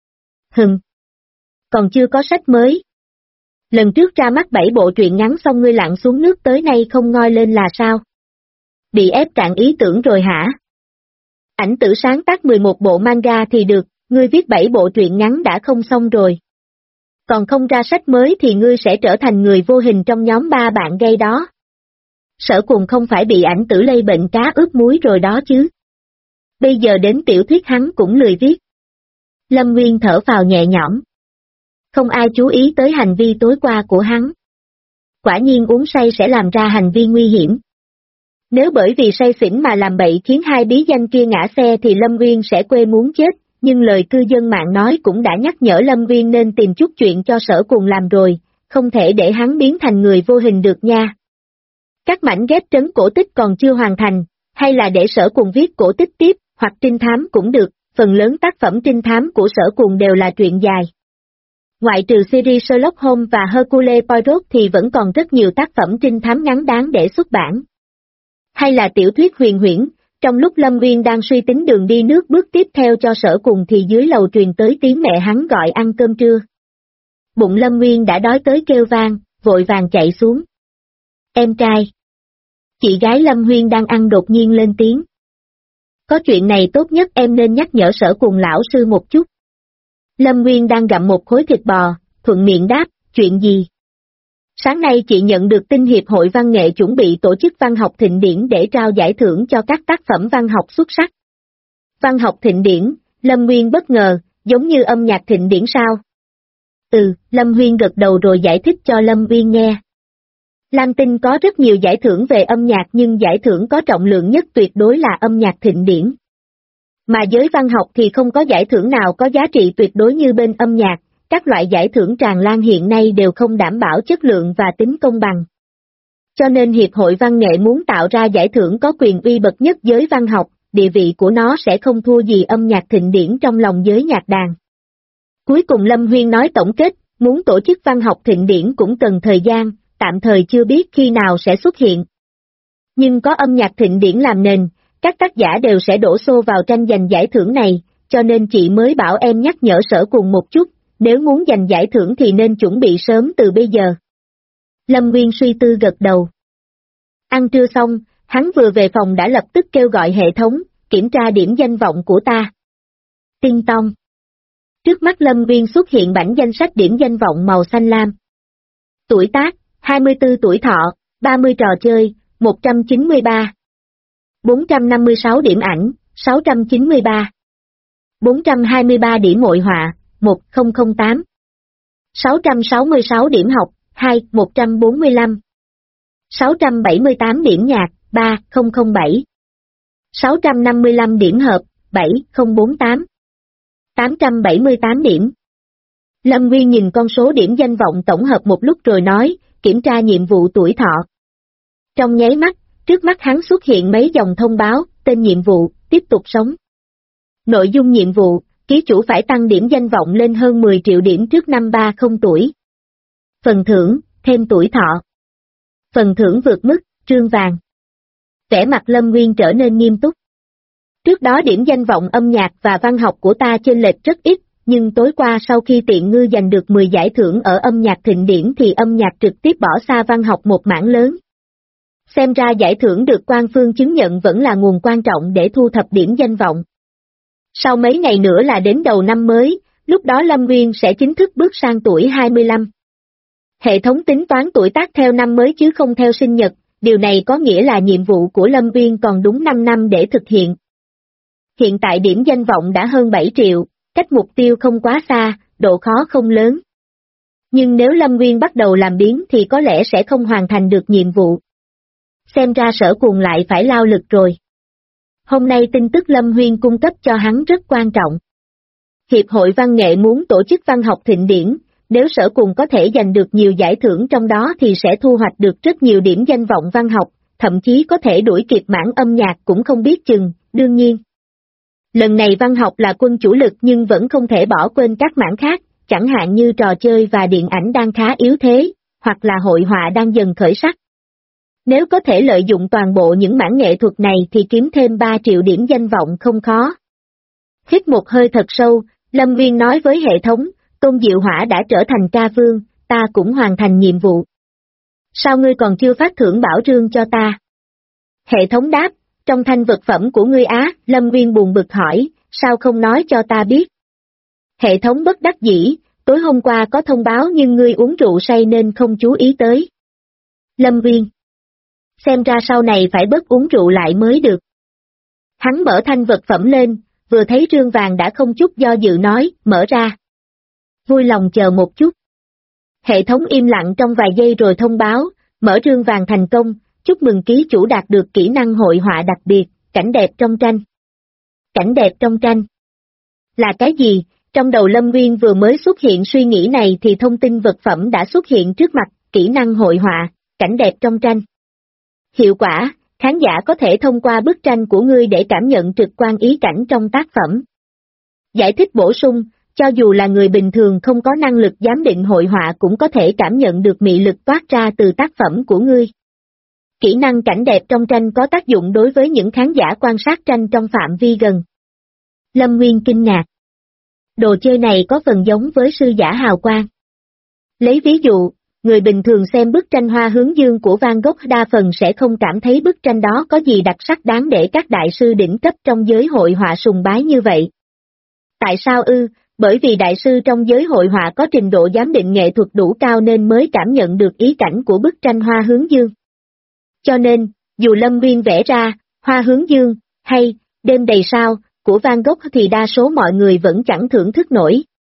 Còn chưa có sách mới. Lần trước ra mắt 7 bộ truyện ngắn xong ngươi lặn xuống nước tới nay không ngoi lên là sao? Bị ép cạn ý tưởng rồi hả? Ảnh tử sáng tác 11 bộ manga thì được, ngươi viết 7 bộ truyện ngắn đã không xong rồi. Còn không ra sách mới thì ngươi sẽ trở thành người vô hình trong nhóm 3 bạn gay đó. Sở Cùng không phải bị ảnh tử lây bệnh cá ướp muối rồi đó chứ. Bây giờ đến tiểu thuyết hắn cũng lười viết. Lâm Nguyên thở phào nhẹ nhõm. Không ai chú ý tới hành vi tối qua của hắn. Quả nhiên uống say sẽ làm ra hành vi nguy hiểm. Nếu bởi vì say xỉn mà làm bậy khiến hai bí danh kia ngã xe thì Lâm Nguyên sẽ quê muốn chết, nhưng lời cư dân mạng nói cũng đã nhắc nhở Lâm Nguyên nên tìm chút chuyện cho Sở Cùng làm rồi, không thể để hắn biến thành người vô hình được nha. Các mảnh ghép trấn cổ tích còn chưa hoàn thành, hay là để Sở Cùng viết cổ tích tiếp, hoặc trinh thám cũng được, phần lớn tác phẩm trinh thám của Sở Cùng đều là truyện dài. Ngoại trừ series Sherlock Holmes và Hercule Poirot thì vẫn còn rất nhiều tác phẩm trinh thám ngắn đáng để xuất bản. Hay là tiểu thuyết huyền huyễn, trong lúc Lâm Nguyên đang suy tính đường đi nước bước tiếp theo cho Sở Cùng thì dưới lầu truyền tới tiếng mẹ hắn gọi ăn cơm trưa. Bụng Lâm Nguyên đã đói tới kêu vang, vội vàng chạy xuống. Em trai. Chị gái Lâm Huyên đang ăn đột nhiên lên tiếng. Có chuyện này tốt nhất em nên nhắc nhở Sở Cùng lão sư một chút. Lâm Nguyên đang gặm một khối thịt bò, thuận miệng đáp, chuyện gì? Sáng nay chị nhận được tin Hiệp hội Văn nghệ chuẩn bị tổ chức văn học thịnh điển để trao giải thưởng cho các tác phẩm văn học xuất sắc. Văn học thịnh điển, Lâm Nguyên bất ngờ, giống như âm nhạc thịnh điển sao? Lâm Huyên gật đầu rồi giải thích cho Lâm Nguyên nghe. Lam Tinh có rất nhiều giải thưởng về âm nhạc nhưng giải thưởng có trọng lượng nhất tuyệt đối là âm nhạc thịnh điển. Mà giới văn học thì không có giải thưởng nào có giá trị tuyệt đối như bên âm nhạc, các loại giải thưởng tràn lan hiện nay đều không đảm bảo chất lượng và tính công bằng. Cho nên Hiệp hội Văn nghệ muốn tạo ra giải thưởng có quyền uy bậc nhất giới văn học, địa vị của nó sẽ không thua gì âm nhạc thịnh điển trong lòng giới nhạc đàn. Cuối cùng Lâm Huyên nói tổng kết, muốn tổ chức văn học thịnh điển cũng cần thời gian, tạm thời chưa biết khi nào sẽ xuất hiện. Nhưng có âm nhạc thịnh điển làm nền, các tác giả đều sẽ đổ xô vào tranh giành giải thưởng này, cho nên chị mới bảo em nhắc nhở Sở Cùng một chút, nếu muốn giành giải thưởng thì nên chuẩn bị sớm từ bây giờ. Lâm Nguyên suy tư gật đầu. Ăn trưa xong, hắn vừa về phòng đã lập tức kêu gọi hệ thống, kiểm tra điểm danh vọng của ta. Tinh tong. Trước mắt Lâm Nguyên xuất hiện bảng danh sách điểm danh vọng màu xanh lam. Tuổi tác, 24 tuổi thọ, 30 trò chơi, 193. 456 điểm ảnh, 693. 423 điểm hội họa, 1008. 666 điểm học, 145. 678 điểm nhạc, 3007. 655 điểm hợp, 7048. 878 điểm. Lâm Nguyên nhìn con số điểm danh vọng tổng hợp một lúc rồi nói, kiểm tra nhiệm vụ tuổi thọ. Trong nháy mắt, trước mắt hắn xuất hiện mấy dòng thông báo, tên nhiệm vụ, tiếp tục sống. Nội dung nhiệm vụ, ký chủ phải tăng điểm danh vọng lên hơn 10 triệu điểm trước năm 30 tuổi. Phần thưởng, thêm tuổi thọ. Phần thưởng vượt mức, trương vàng. Vẻ mặt Lâm Nguyên trở nên nghiêm túc. Trước đó điểm danh vọng âm nhạc và văn học của ta chênh lệch rất ít, nhưng tối qua sau khi Tiện Ngư giành được 10 giải thưởng ở âm nhạc thịnh điển thì âm nhạc trực tiếp bỏ xa văn học một mảng lớn. Xem ra giải thưởng được quan phương chứng nhận vẫn là nguồn quan trọng để thu thập điểm danh vọng. Sau mấy ngày nữa là đến đầu năm mới, lúc đó Lâm Nguyên sẽ chính thức bước sang tuổi 25. Hệ thống tính toán tuổi tác theo năm mới chứ không theo sinh nhật, điều này có nghĩa là nhiệm vụ của Lâm Nguyên còn đúng 5 năm để thực hiện. Hiện tại điểm danh vọng đã hơn 7 triệu, cách mục tiêu không quá xa, độ khó không lớn. Nhưng nếu Lâm Nguyên bắt đầu làm biếng thì có lẽ sẽ không hoàn thành được nhiệm vụ. Xem ra Sở Cuồng lại phải lao lực rồi. Hôm nay tin tức Lâm Nguyên cung cấp cho hắn rất quan trọng. Hiệp hội Văn nghệ muốn tổ chức văn học thịnh điển, nếu Sở Cuồng có thể giành được nhiều giải thưởng trong đó thì sẽ thu hoạch được rất nhiều điểm danh vọng văn học, thậm chí có thể đuổi kịp mảng âm nhạc cũng không biết chừng, đương nhiên. Lần này văn học là quân chủ lực nhưng vẫn không thể bỏ quên các mảng khác, chẳng hạn như trò chơi và điện ảnh đang khá yếu thế, hoặc là hội họa đang dần khởi sắc. Nếu có thể lợi dụng toàn bộ những mảng nghệ thuật này thì kiếm thêm 3 triệu điểm danh vọng không khó. Hít một hơi thật sâu, Lâm Nguyên nói với hệ thống, Tôn Diệu Hỏa đã trở thành ca vương, ta cũng hoàn thành nhiệm vụ. Sao ngươi còn chưa phát thưởng bảo trương cho ta? Hệ thống đáp, trong thanh vật phẩm của ngươi á, Lâm Nguyên buồn bực hỏi, sao không nói cho ta biết? Hệ thống bất đắc dĩ, tối hôm qua có thông báo nhưng ngươi uống rượu say nên không chú ý tới. Lâm Nguyên, xem ra sau này phải bớt uống rượu lại mới được. Hắn mở thanh vật phẩm lên, vừa thấy rương vàng đã không chút do dự nói, mở ra. Vui lòng chờ một chút. Hệ thống im lặng trong vài giây rồi thông báo, mở rương vàng thành công, chúc mừng ký chủ đạt được kỹ năng hội họa đặc biệt, cảnh đẹp trong tranh. Cảnh đẹp trong tranh. Là cái gì? Trong đầu Lâm Nguyên vừa mới xuất hiện suy nghĩ này thì thông tin vật phẩm đã xuất hiện trước mặt, kỹ năng hội họa, cảnh đẹp trong tranh. Hiệu quả, khán giả có thể thông qua bức tranh của ngươi để cảm nhận trực quan ý cảnh trong tác phẩm. Giải thích bổ sung, cho dù là người bình thường không có năng lực giám định hội họa cũng có thể cảm nhận được mị lực toát ra từ tác phẩm của ngươi. Kỹ năng cảnh đẹp trong tranh có tác dụng đối với những khán giả quan sát tranh trong phạm vi gần. Lâm Nguyên kinh ngạc. Đồ chơi này có phần giống với sư giả hào quang. Lấy ví dụ, người bình thường xem bức tranh Hoa Hướng Dương của Van Gogh đa phần sẽ không cảm thấy bức tranh đó có gì đặc sắc đáng để các đại sư đỉnh cấp trong giới hội họa sùng bái như vậy. Tại sao ư? Bởi vì đại sư trong giới hội họa có trình độ giám định nghệ thuật đủ cao nên mới cảm nhận được ý cảnh của bức tranh Hoa Hướng Dương. Cho nên, dù Lâm Nguyên vẽ ra, Hoa Hướng Dương, hay, Đêm đầy sao, của Van Gogh thì đa số mọi người vẫn chẳng thưởng thức nổi.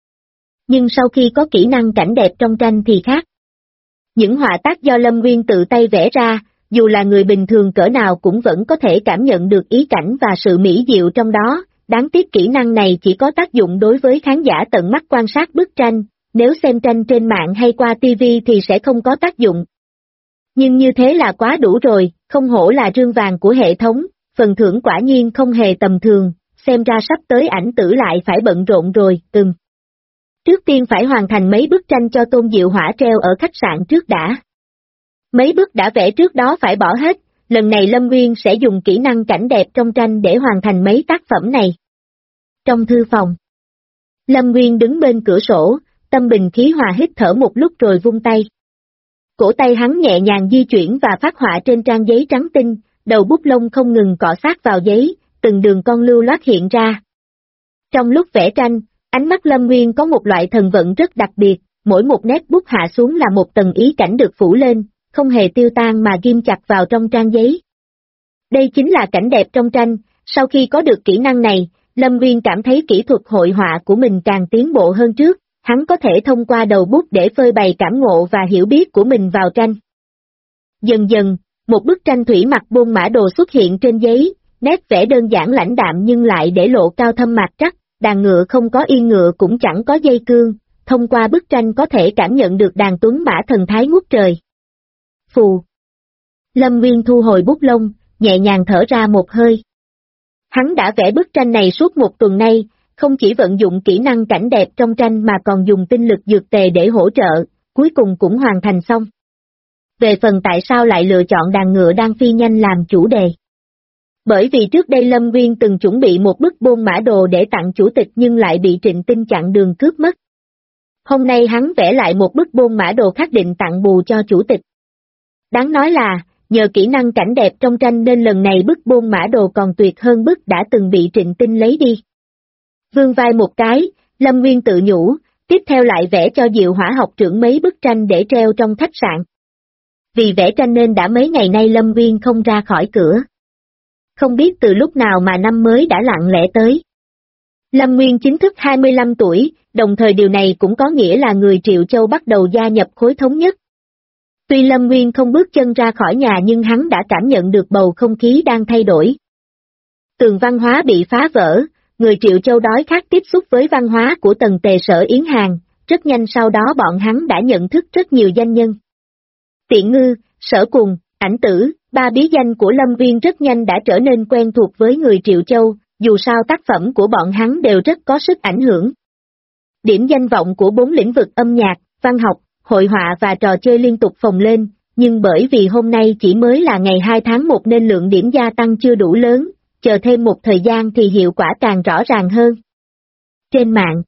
Nhưng sau khi có kỹ năng cảnh đẹp trong tranh thì khác. Những họa tác do Lâm Nguyên tự tay vẽ ra, dù là người bình thường cỡ nào cũng vẫn có thể cảm nhận được ý cảnh và sự mỹ diệu trong đó, đáng tiếc kỹ năng này chỉ có tác dụng đối với khán giả tận mắt quan sát bức tranh, nếu xem tranh trên mạng hay qua TV thì sẽ không có tác dụng. Nhưng như thế là quá đủ rồi, không hổ là rương vàng của hệ thống, phần thưởng quả nhiên không hề tầm thường, xem ra sắp tới ảnh tử lại phải bận rộn rồi, Trước tiên phải hoàn thành mấy bức tranh cho Tôn Diệu Hỏa treo ở khách sạn trước đã. Mấy bức đã vẽ trước đó phải bỏ hết, lần này Lâm Nguyên sẽ dùng kỹ năng cảnh đẹp trong tranh để hoàn thành mấy tác phẩm này. Trong thư phòng, Lâm Nguyên đứng bên cửa sổ, tâm bình khí hòa hít thở một lúc rồi vung tay. Cổ tay hắn nhẹ nhàng di chuyển và phát họa trên trang giấy trắng tinh, đầu bút lông không ngừng cọ sát vào giấy, từng đường con lưu loát hiện ra. Trong lúc vẽ tranh, ánh mắt Lâm Nguyên có một loại thần vận rất đặc biệt, mỗi một nét bút hạ xuống là một tầng ý cảnh được phủ lên, không hề tiêu tan mà ghim chặt vào trong trang giấy. Đây chính là cảnh đẹp trong tranh, sau khi có được kỹ năng này, Lâm Nguyên cảm thấy kỹ thuật hội họa của mình càng tiến bộ hơn trước, hắn có thể thông qua đầu bút để phơi bày cảm ngộ và hiểu biết của mình vào tranh. Dần dần, một bức tranh thủy mặc buôn mã đồ xuất hiện trên giấy, nét vẽ đơn giản lãnh đạm nhưng lại để lộ cao thâm mạc trắc, đàn ngựa không có yên ngựa cũng chẳng có dây cương, thông qua bức tranh có thể cảm nhận được đàn tuấn mã thần thái ngút trời. Phù. Lâm Nguyên thu hồi bút lông, nhẹ nhàng thở ra một hơi. Hắn đã vẽ bức tranh này suốt một tuần nay, không chỉ vận dụng kỹ năng cảnh đẹp trong tranh mà còn dùng tinh lực dược tề để hỗ trợ, cuối cùng cũng hoàn thành xong. Về phần tại sao lại lựa chọn đàn ngựa đang phi nhanh làm chủ đề. Bởi vì trước đây Lâm Nguyên từng chuẩn bị một bức bôn mã đồ để tặng chủ tịch nhưng lại bị Trịnh Tinh chặn đường cướp mất. Hôm nay hắn vẽ lại một bức bôn mã đồ khác định tặng bù cho chủ tịch. Đáng nói là, nhờ kỹ năng cảnh đẹp trong tranh nên lần này bức bôn mã đồ còn tuyệt hơn bức đã từng bị Trịnh Tinh lấy đi. Vươn vai một cái, Lâm Nguyên tự nhủ, tiếp theo lại vẽ cho Diệu Hỏa học trưởng mấy bức tranh để treo trong khách sạn. Vì vẽ tranh nên đã mấy ngày nay Lâm Nguyên không ra khỏi cửa. Không biết từ lúc nào mà năm mới đã lặng lẽ tới. Lâm Nguyên chính thức 25 tuổi, đồng thời điều này cũng có nghĩa là người Triệu Châu bắt đầu gia nhập khối thống nhất. Tuy Lâm Nguyên không bước chân ra khỏi nhà nhưng hắn đã cảm nhận được bầu không khí đang thay đổi. Tường văn hóa bị phá vỡ, người Triệu Châu đói khát tiếp xúc với văn hóa của Tần Tề Sở Yến Hàng, rất nhanh sau đó bọn hắn đã nhận thức rất nhiều danh nhân. Tiện Ngư, Sở Cùng, Ảnh Tử, ba bí danh của Lâm Nguyên rất nhanh đã trở nên quen thuộc với người Triệu Châu, dù sao tác phẩm của bọn hắn đều rất có sức ảnh hưởng. Điểm danh vọng của 4 lĩnh vực âm nhạc, văn học, hội họa và trò chơi liên tục phồng lên, nhưng bởi vì hôm nay chỉ mới là ngày 2 tháng 1 nên lượng điểm gia tăng chưa đủ lớn, chờ thêm một thời gian thì hiệu quả càng rõ ràng hơn. Trên mạng,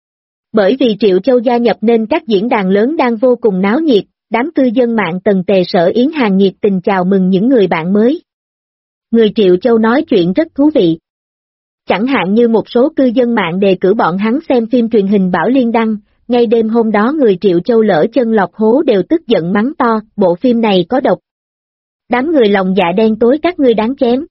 bởi vì Triệu Châu gia nhập nên các diễn đàn lớn đang vô cùng náo nhiệt, đám cư dân mạng Tần Tề Sở Yến Hàng nhiệt tình chào mừng những người bạn mới. Người Triệu Châu nói chuyện rất thú vị. Chẳng hạn như một số cư dân mạng đề cử bọn hắn xem phim truyền hình Bảo Liên Đăng, ngay đêm hôm đó người Triệu Châu lỡ chân lọt hố đều tức giận mắng to, bộ phim này có độc. Đám người lòng dạ đen tối các ngươi đáng chém.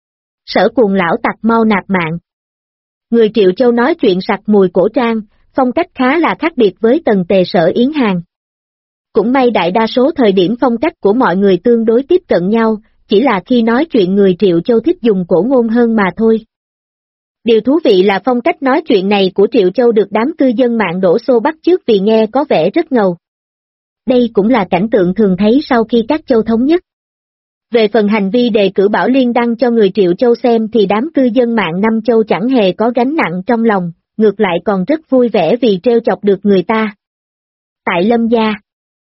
Sở Cuồng lão tặc mau nạp mạng. Người Triệu Châu nói chuyện sặc mùi cổ trang, phong cách khá là khác biệt với Tần Tề Sở Yến Hàng. Cũng may đại đa số thời điểm phong cách của mọi người tương đối tiếp cận nhau, chỉ là khi nói chuyện người Triệu Châu thích dùng cổ ngôn hơn mà thôi. Điều thú vị là phong cách nói chuyện này của Triệu Châu được đám cư dân mạng đổ xô bắt chước vì nghe có vẻ rất ngầu. Đây cũng là cảnh tượng thường thấy sau khi các châu thống nhất. Về phần hành vi đề cử Bảo Liên Đăng cho người Triệu Châu xem thì đám cư dân mạng năm châu chẳng hề có gánh nặng trong lòng, ngược lại còn rất vui vẻ vì trêu chọc được người ta. Tại Lâm gia,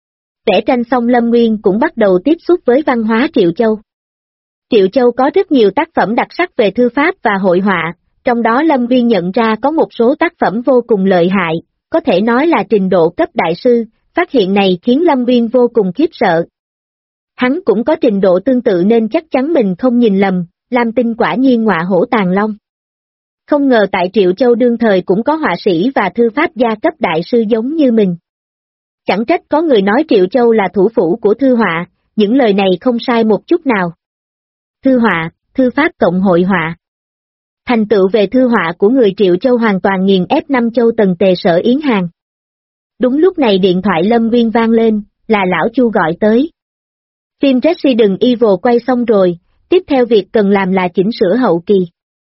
vẽ tranh xong Lâm Nguyên cũng bắt đầu tiếp xúc với văn hóa Triệu Châu. Triệu Châu có rất nhiều tác phẩm đặc sắc về thư pháp và hội họa, trong đó Lâm Nguyên nhận ra có một số tác phẩm vô cùng lợi hại, có thể nói là trình độ cấp đại sư, phát hiện này khiến Lâm Nguyên vô cùng khiếp sợ. Hắn cũng có trình độ tương tự nên chắc chắn mình không nhìn lầm, Lam Tinh quả nhiên ngọa hổ tàng long. Không ngờ tại Triệu Châu đương thời cũng có họa sĩ và thư pháp gia cấp đại sư giống như mình. Chẳng trách có người nói Triệu Châu là thủ phủ của thư họa, những lời này không sai một chút nào. Thư họa, thư pháp cộng hội họa. Thành tựu về thư họa của người Triệu Châu hoàn toàn nghiền ép năm châu Tần Tề Sở Yến Hàng. Đúng lúc này điện thoại Lâm Nguyên vang lên, là lão Chu gọi tới. Phim Resident Evil quay xong rồi, tiếp theo việc cần làm là chỉnh sửa hậu kỳ.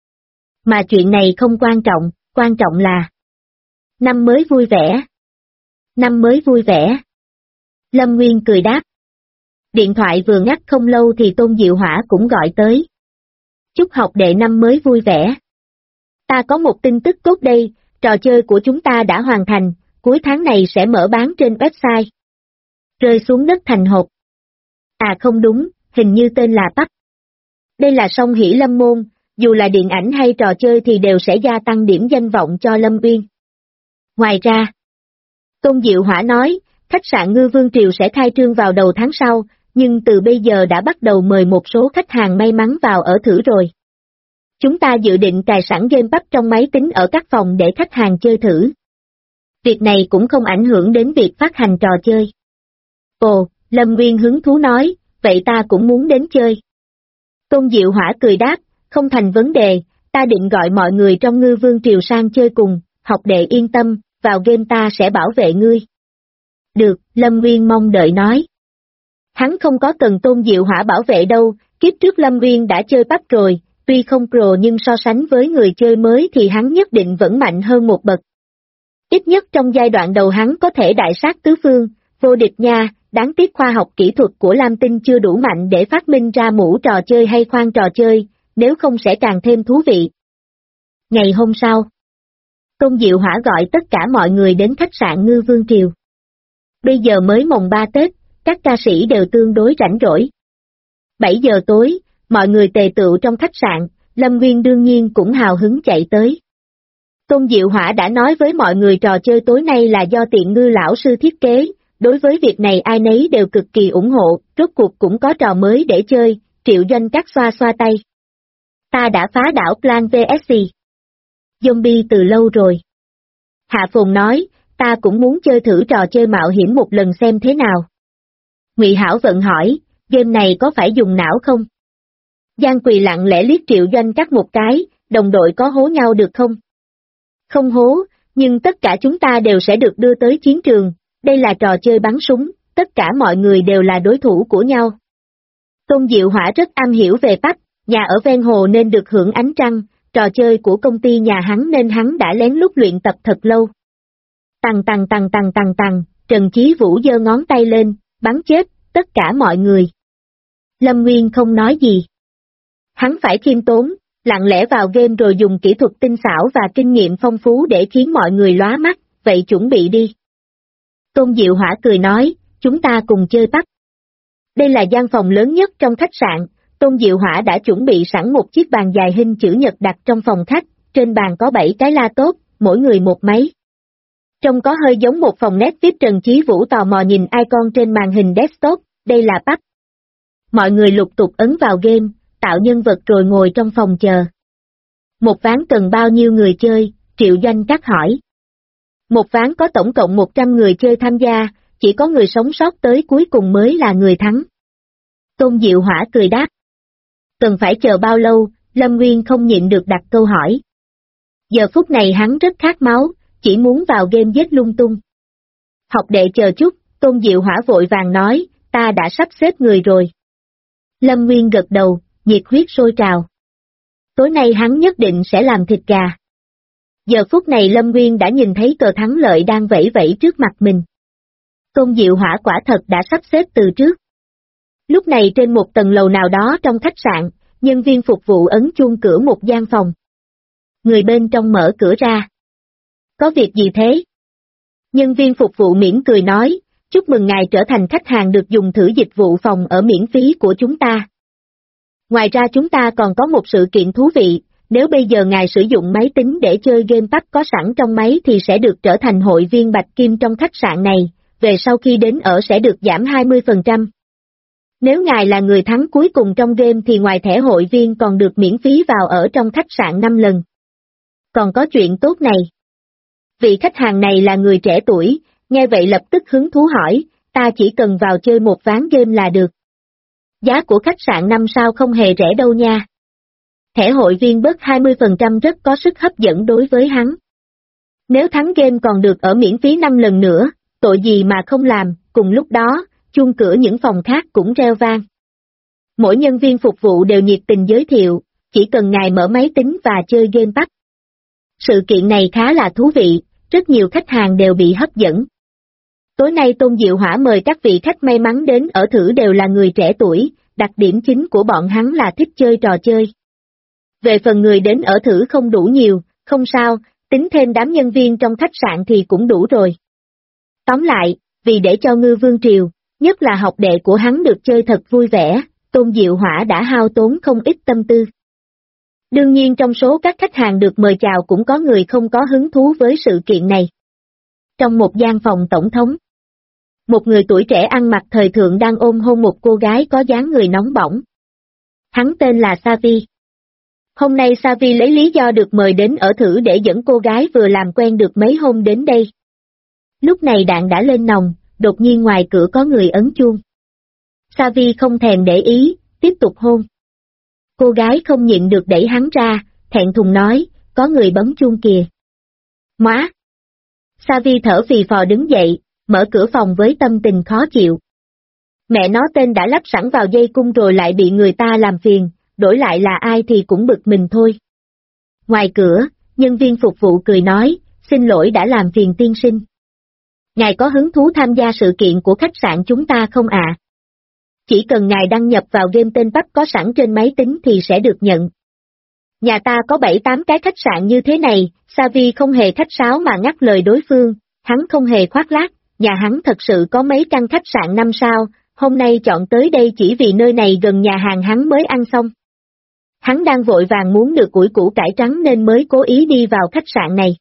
Mà chuyện này không quan trọng là năm mới vui vẻ. Năm mới vui vẻ. Lâm Nguyên cười đáp. Điện thoại vừa ngắt không lâu thì Tôn Diệu Hỏa cũng gọi tới. Chúc học đệ năm mới vui vẻ. Ta có một tin tức tốt đây, trò chơi của chúng ta đã hoàn thành, cuối tháng này sẽ mở bán trên website. Rơi xuống đất thành hộp. À không đúng, hình như tên là PUBG. Đây là song hỷ Lâm môn, dù là điện ảnh hay trò chơi thì đều sẽ gia tăng điểm danh vọng cho Lâm Uyên. Ngoài ra, Tôn Diệu Hỏa nói, khách sạn Ngư Vương Triều sẽ khai trương vào đầu tháng sau, nhưng từ bây giờ đã bắt đầu mời một số khách hàng may mắn vào ở thử rồi. Chúng ta dự định cài sẵn game PUBG trong máy tính ở các phòng để khách hàng chơi thử. Việc này cũng không ảnh hưởng đến việc phát hành trò chơi. Ồ, Lâm Nguyên hứng thú nói, vậy ta cũng muốn đến chơi. Tôn Diệu Hỏa cười đáp, không thành vấn đề, ta định gọi mọi người trong Ngư Vương Triều sang chơi cùng, học đệ yên tâm, vào game ta sẽ bảo vệ ngươi. Được, Lâm Nguyên mong đợi nói. Hắn không có cần Tôn Diệu Hỏa bảo vệ đâu, kiếp trước Lâm Nguyên đã chơi PUBG rồi, tuy không pro nhưng so sánh với người chơi mới thì hắn nhất định vẫn mạnh hơn một bậc. Ít nhất trong giai đoạn đầu hắn có thể đại sát tứ phương, vô địch nha, đáng tiếc khoa học kỹ thuật của Lam Tinh chưa đủ mạnh để phát minh ra mũ trò chơi hay khoang trò chơi, nếu không sẽ càng thêm thú vị. Ngày hôm sau, Tôn Diệu Hỏa gọi tất cả mọi người đến khách sạn Ngư Vương Triều. Bây giờ mới mồng 3 Tết, các ca sĩ đều tương đối rảnh rỗi. 7 giờ tối, mọi người tề tựu trong khách sạn, Lâm Nguyên đương nhiên cũng hào hứng chạy tới. Tôn Diệu Hỏa đã nói với mọi người trò chơi tối nay là do Tiện Ngư lão sư thiết kế, đối với việc này ai nấy đều cực kỳ ủng hộ, rốt cuộc cũng có trò mới để chơi, Triệu Doanh Các xoa xoa tay. Ta đã phá đảo Plan VSC Zombie từ lâu rồi. Hạ Phồn nói, ta cũng muốn chơi thử trò chơi mạo hiểm một lần xem thế nào. Ngụy Hảo Vận hỏi, game này có phải dùng não không? Giang Quỳ lặng lẽ liếc Triệu Doanh Các một cái, đồng đội có hố nhau được không? Không hố, nhưng tất cả chúng ta đều sẽ được đưa tới chiến trường, đây là trò chơi bắn súng, tất cả mọi người đều là đối thủ của nhau. Tôn Diệu Hỏa rất am hiểu về PUBG, nhà ở ven hồ nên được hưởng ánh trăng, trò chơi của công ty nhà hắn nên hắn đã lén lút luyện tập thật lâu. Tằng tằng tằng tằng tằng tằng, Trần Chí Vũ giơ ngón tay lên, bắn chết, tất cả mọi người. Lâm Nguyên không nói gì. Hắn phải khiêm tốn, lặng lẽ vào game rồi dùng kỹ thuật tinh xảo và kinh nghiệm phong phú để khiến mọi người lóa mắt, vậy chuẩn bị đi. Tôn Diệu Hỏa cười nói, chúng ta cùng chơi PUBG. Đây là gian phòng lớn nhất trong khách sạn, Tôn Diệu Hỏa đã chuẩn bị sẵn một chiếc bàn dài hình chữ nhật đặt trong phòng khách, trên bàn có 7 cái laptop, mỗi người một máy. Trông có hơi giống một phòng net VIP. Trần Chí Vũ tò mò nhìn icon trên màn hình desktop, đây là PUBG. Mọi người lục tục ấn vào game, tạo nhân vật rồi ngồi trong phòng chờ. Một ván cần bao nhiêu người chơi, Triệu Doanh Các hỏi. Một ván có tổng cộng 100 người chơi tham gia, chỉ có người sống sót tới cuối cùng mới là người thắng. Tôn Diệu Hỏa cười đáp. Cần phải chờ bao lâu, Lâm Nguyên không nhịn được đặt câu hỏi. Giờ phút này hắn rất khát máu, chỉ muốn vào game giết lung tung. Học đệ chờ chút, Tôn Diệu Hỏa vội vàng nói, ta đã sắp xếp người rồi. Lâm Nguyên gật đầu, nhiệt huyết sôi trào. Tối nay hắn nhất định sẽ làm thịt gà. Giờ phút này Lâm Nguyên đã nhìn thấy cờ thắng lợi đang vẫy vẫy trước mặt mình. Tôn Diệu Hỏa quả thật đã sắp xếp từ trước. Lúc này trên một tầng lầu nào đó trong khách sạn, nhân viên phục vụ ấn chuông cửa một gian phòng. Người bên trong mở cửa ra. Có việc gì thế? Nhân viên phục vụ mỉm cười nói, chúc mừng ngài trở thành khách hàng được dùng thử dịch vụ phòng ở miễn phí của chúng ta. Ngoài ra chúng ta còn có một sự kiện thú vị, nếu bây giờ ngài sử dụng máy tính để chơi game PUBG có sẵn trong máy thì sẽ được trở thành hội viên Bạch Kim trong khách sạn này, về sau khi đến ở sẽ được giảm 20%. Nếu ngài là người thắng cuối cùng trong game thì ngoài thẻ hội viên còn được miễn phí vào ở trong khách sạn 5 lần. Còn có chuyện tốt này. Vị khách hàng này là người trẻ tuổi, nghe vậy lập tức hứng thú hỏi, ta chỉ cần vào chơi một ván game là được. Giá của khách sạn 5 sao không hề rẻ đâu nha. Thẻ hội viên bớt 20% rất có sức hấp dẫn đối với hắn. Nếu thắng game còn được ở miễn phí 5 lần nữa, tội gì mà không làm, cùng lúc đó, chuông cửa những phòng khác cũng reo vang. Mỗi nhân viên phục vụ đều nhiệt tình giới thiệu, chỉ cần ngài mở máy tính và chơi game PUBG. Sự kiện này khá là thú vị, rất nhiều khách hàng đều bị hấp dẫn. Tối nay Tôn Diệu Hỏa mời các vị khách may mắn đến ở thử đều là người trẻ tuổi, đặc điểm chính của bọn hắn là thích chơi trò chơi. Về phần người đến ở thử không đủ nhiều, không sao, tính thêm đám nhân viên trong khách sạn thì cũng đủ rồi. Tóm lại, vì để cho Ngư Vương Triều, nhất là học đệ của hắn được chơi thật vui vẻ, Tôn Diệu Hỏa đã hao tốn không ít tâm tư. Đương nhiên trong số các khách hàng được mời chào cũng có người không có hứng thú với sự kiện này. Trong một gian phòng tổng thống, một người tuổi trẻ ăn mặc thời thượng đang ôm hôn một cô gái có dáng người nóng bỏng. Hắn tên là Savi. Hôm nay Savi lấy lý do được mời đến ở thử để dẫn cô gái vừa làm quen được mấy hôm đến đây. Lúc này đạn đã lên nòng, đột nhiên ngoài cửa có người ấn chuông. Savi không thèm để ý, tiếp tục hôn. Cô gái không nhịn được đẩy hắn ra, thẹn thùng nói, có người bấm chuông kìa. Móa! Savi thở phì phò đứng dậy, mở cửa phòng với tâm tình khó chịu. Mẹ nó tên đã lắp sẵn vào dây cung rồi lại bị người ta làm phiền, đổi lại là ai thì cũng bực mình thôi. Ngoài cửa, nhân viên phục vụ cười nói, xin lỗi đã làm phiền tiên sinh. Ngài có hứng thú tham gia sự kiện của khách sạn chúng ta không ạ? Chỉ cần ngài đăng nhập vào game tên pub có sẵn trên máy tính thì sẽ được nhận. Nhà ta có 7-8 cái khách sạn như thế này, Savi không hề khách sáo mà ngắt lời đối phương, hắn không hề khoác lác, nhà hắn thật sự có mấy căn khách sạn 5 sao, hôm nay chọn tới đây chỉ vì nơi này gần nhà hàng hắn mới ăn xong. Hắn đang vội vàng muốn được củi củ cải trắng nên mới cố ý đi vào khách sạn này.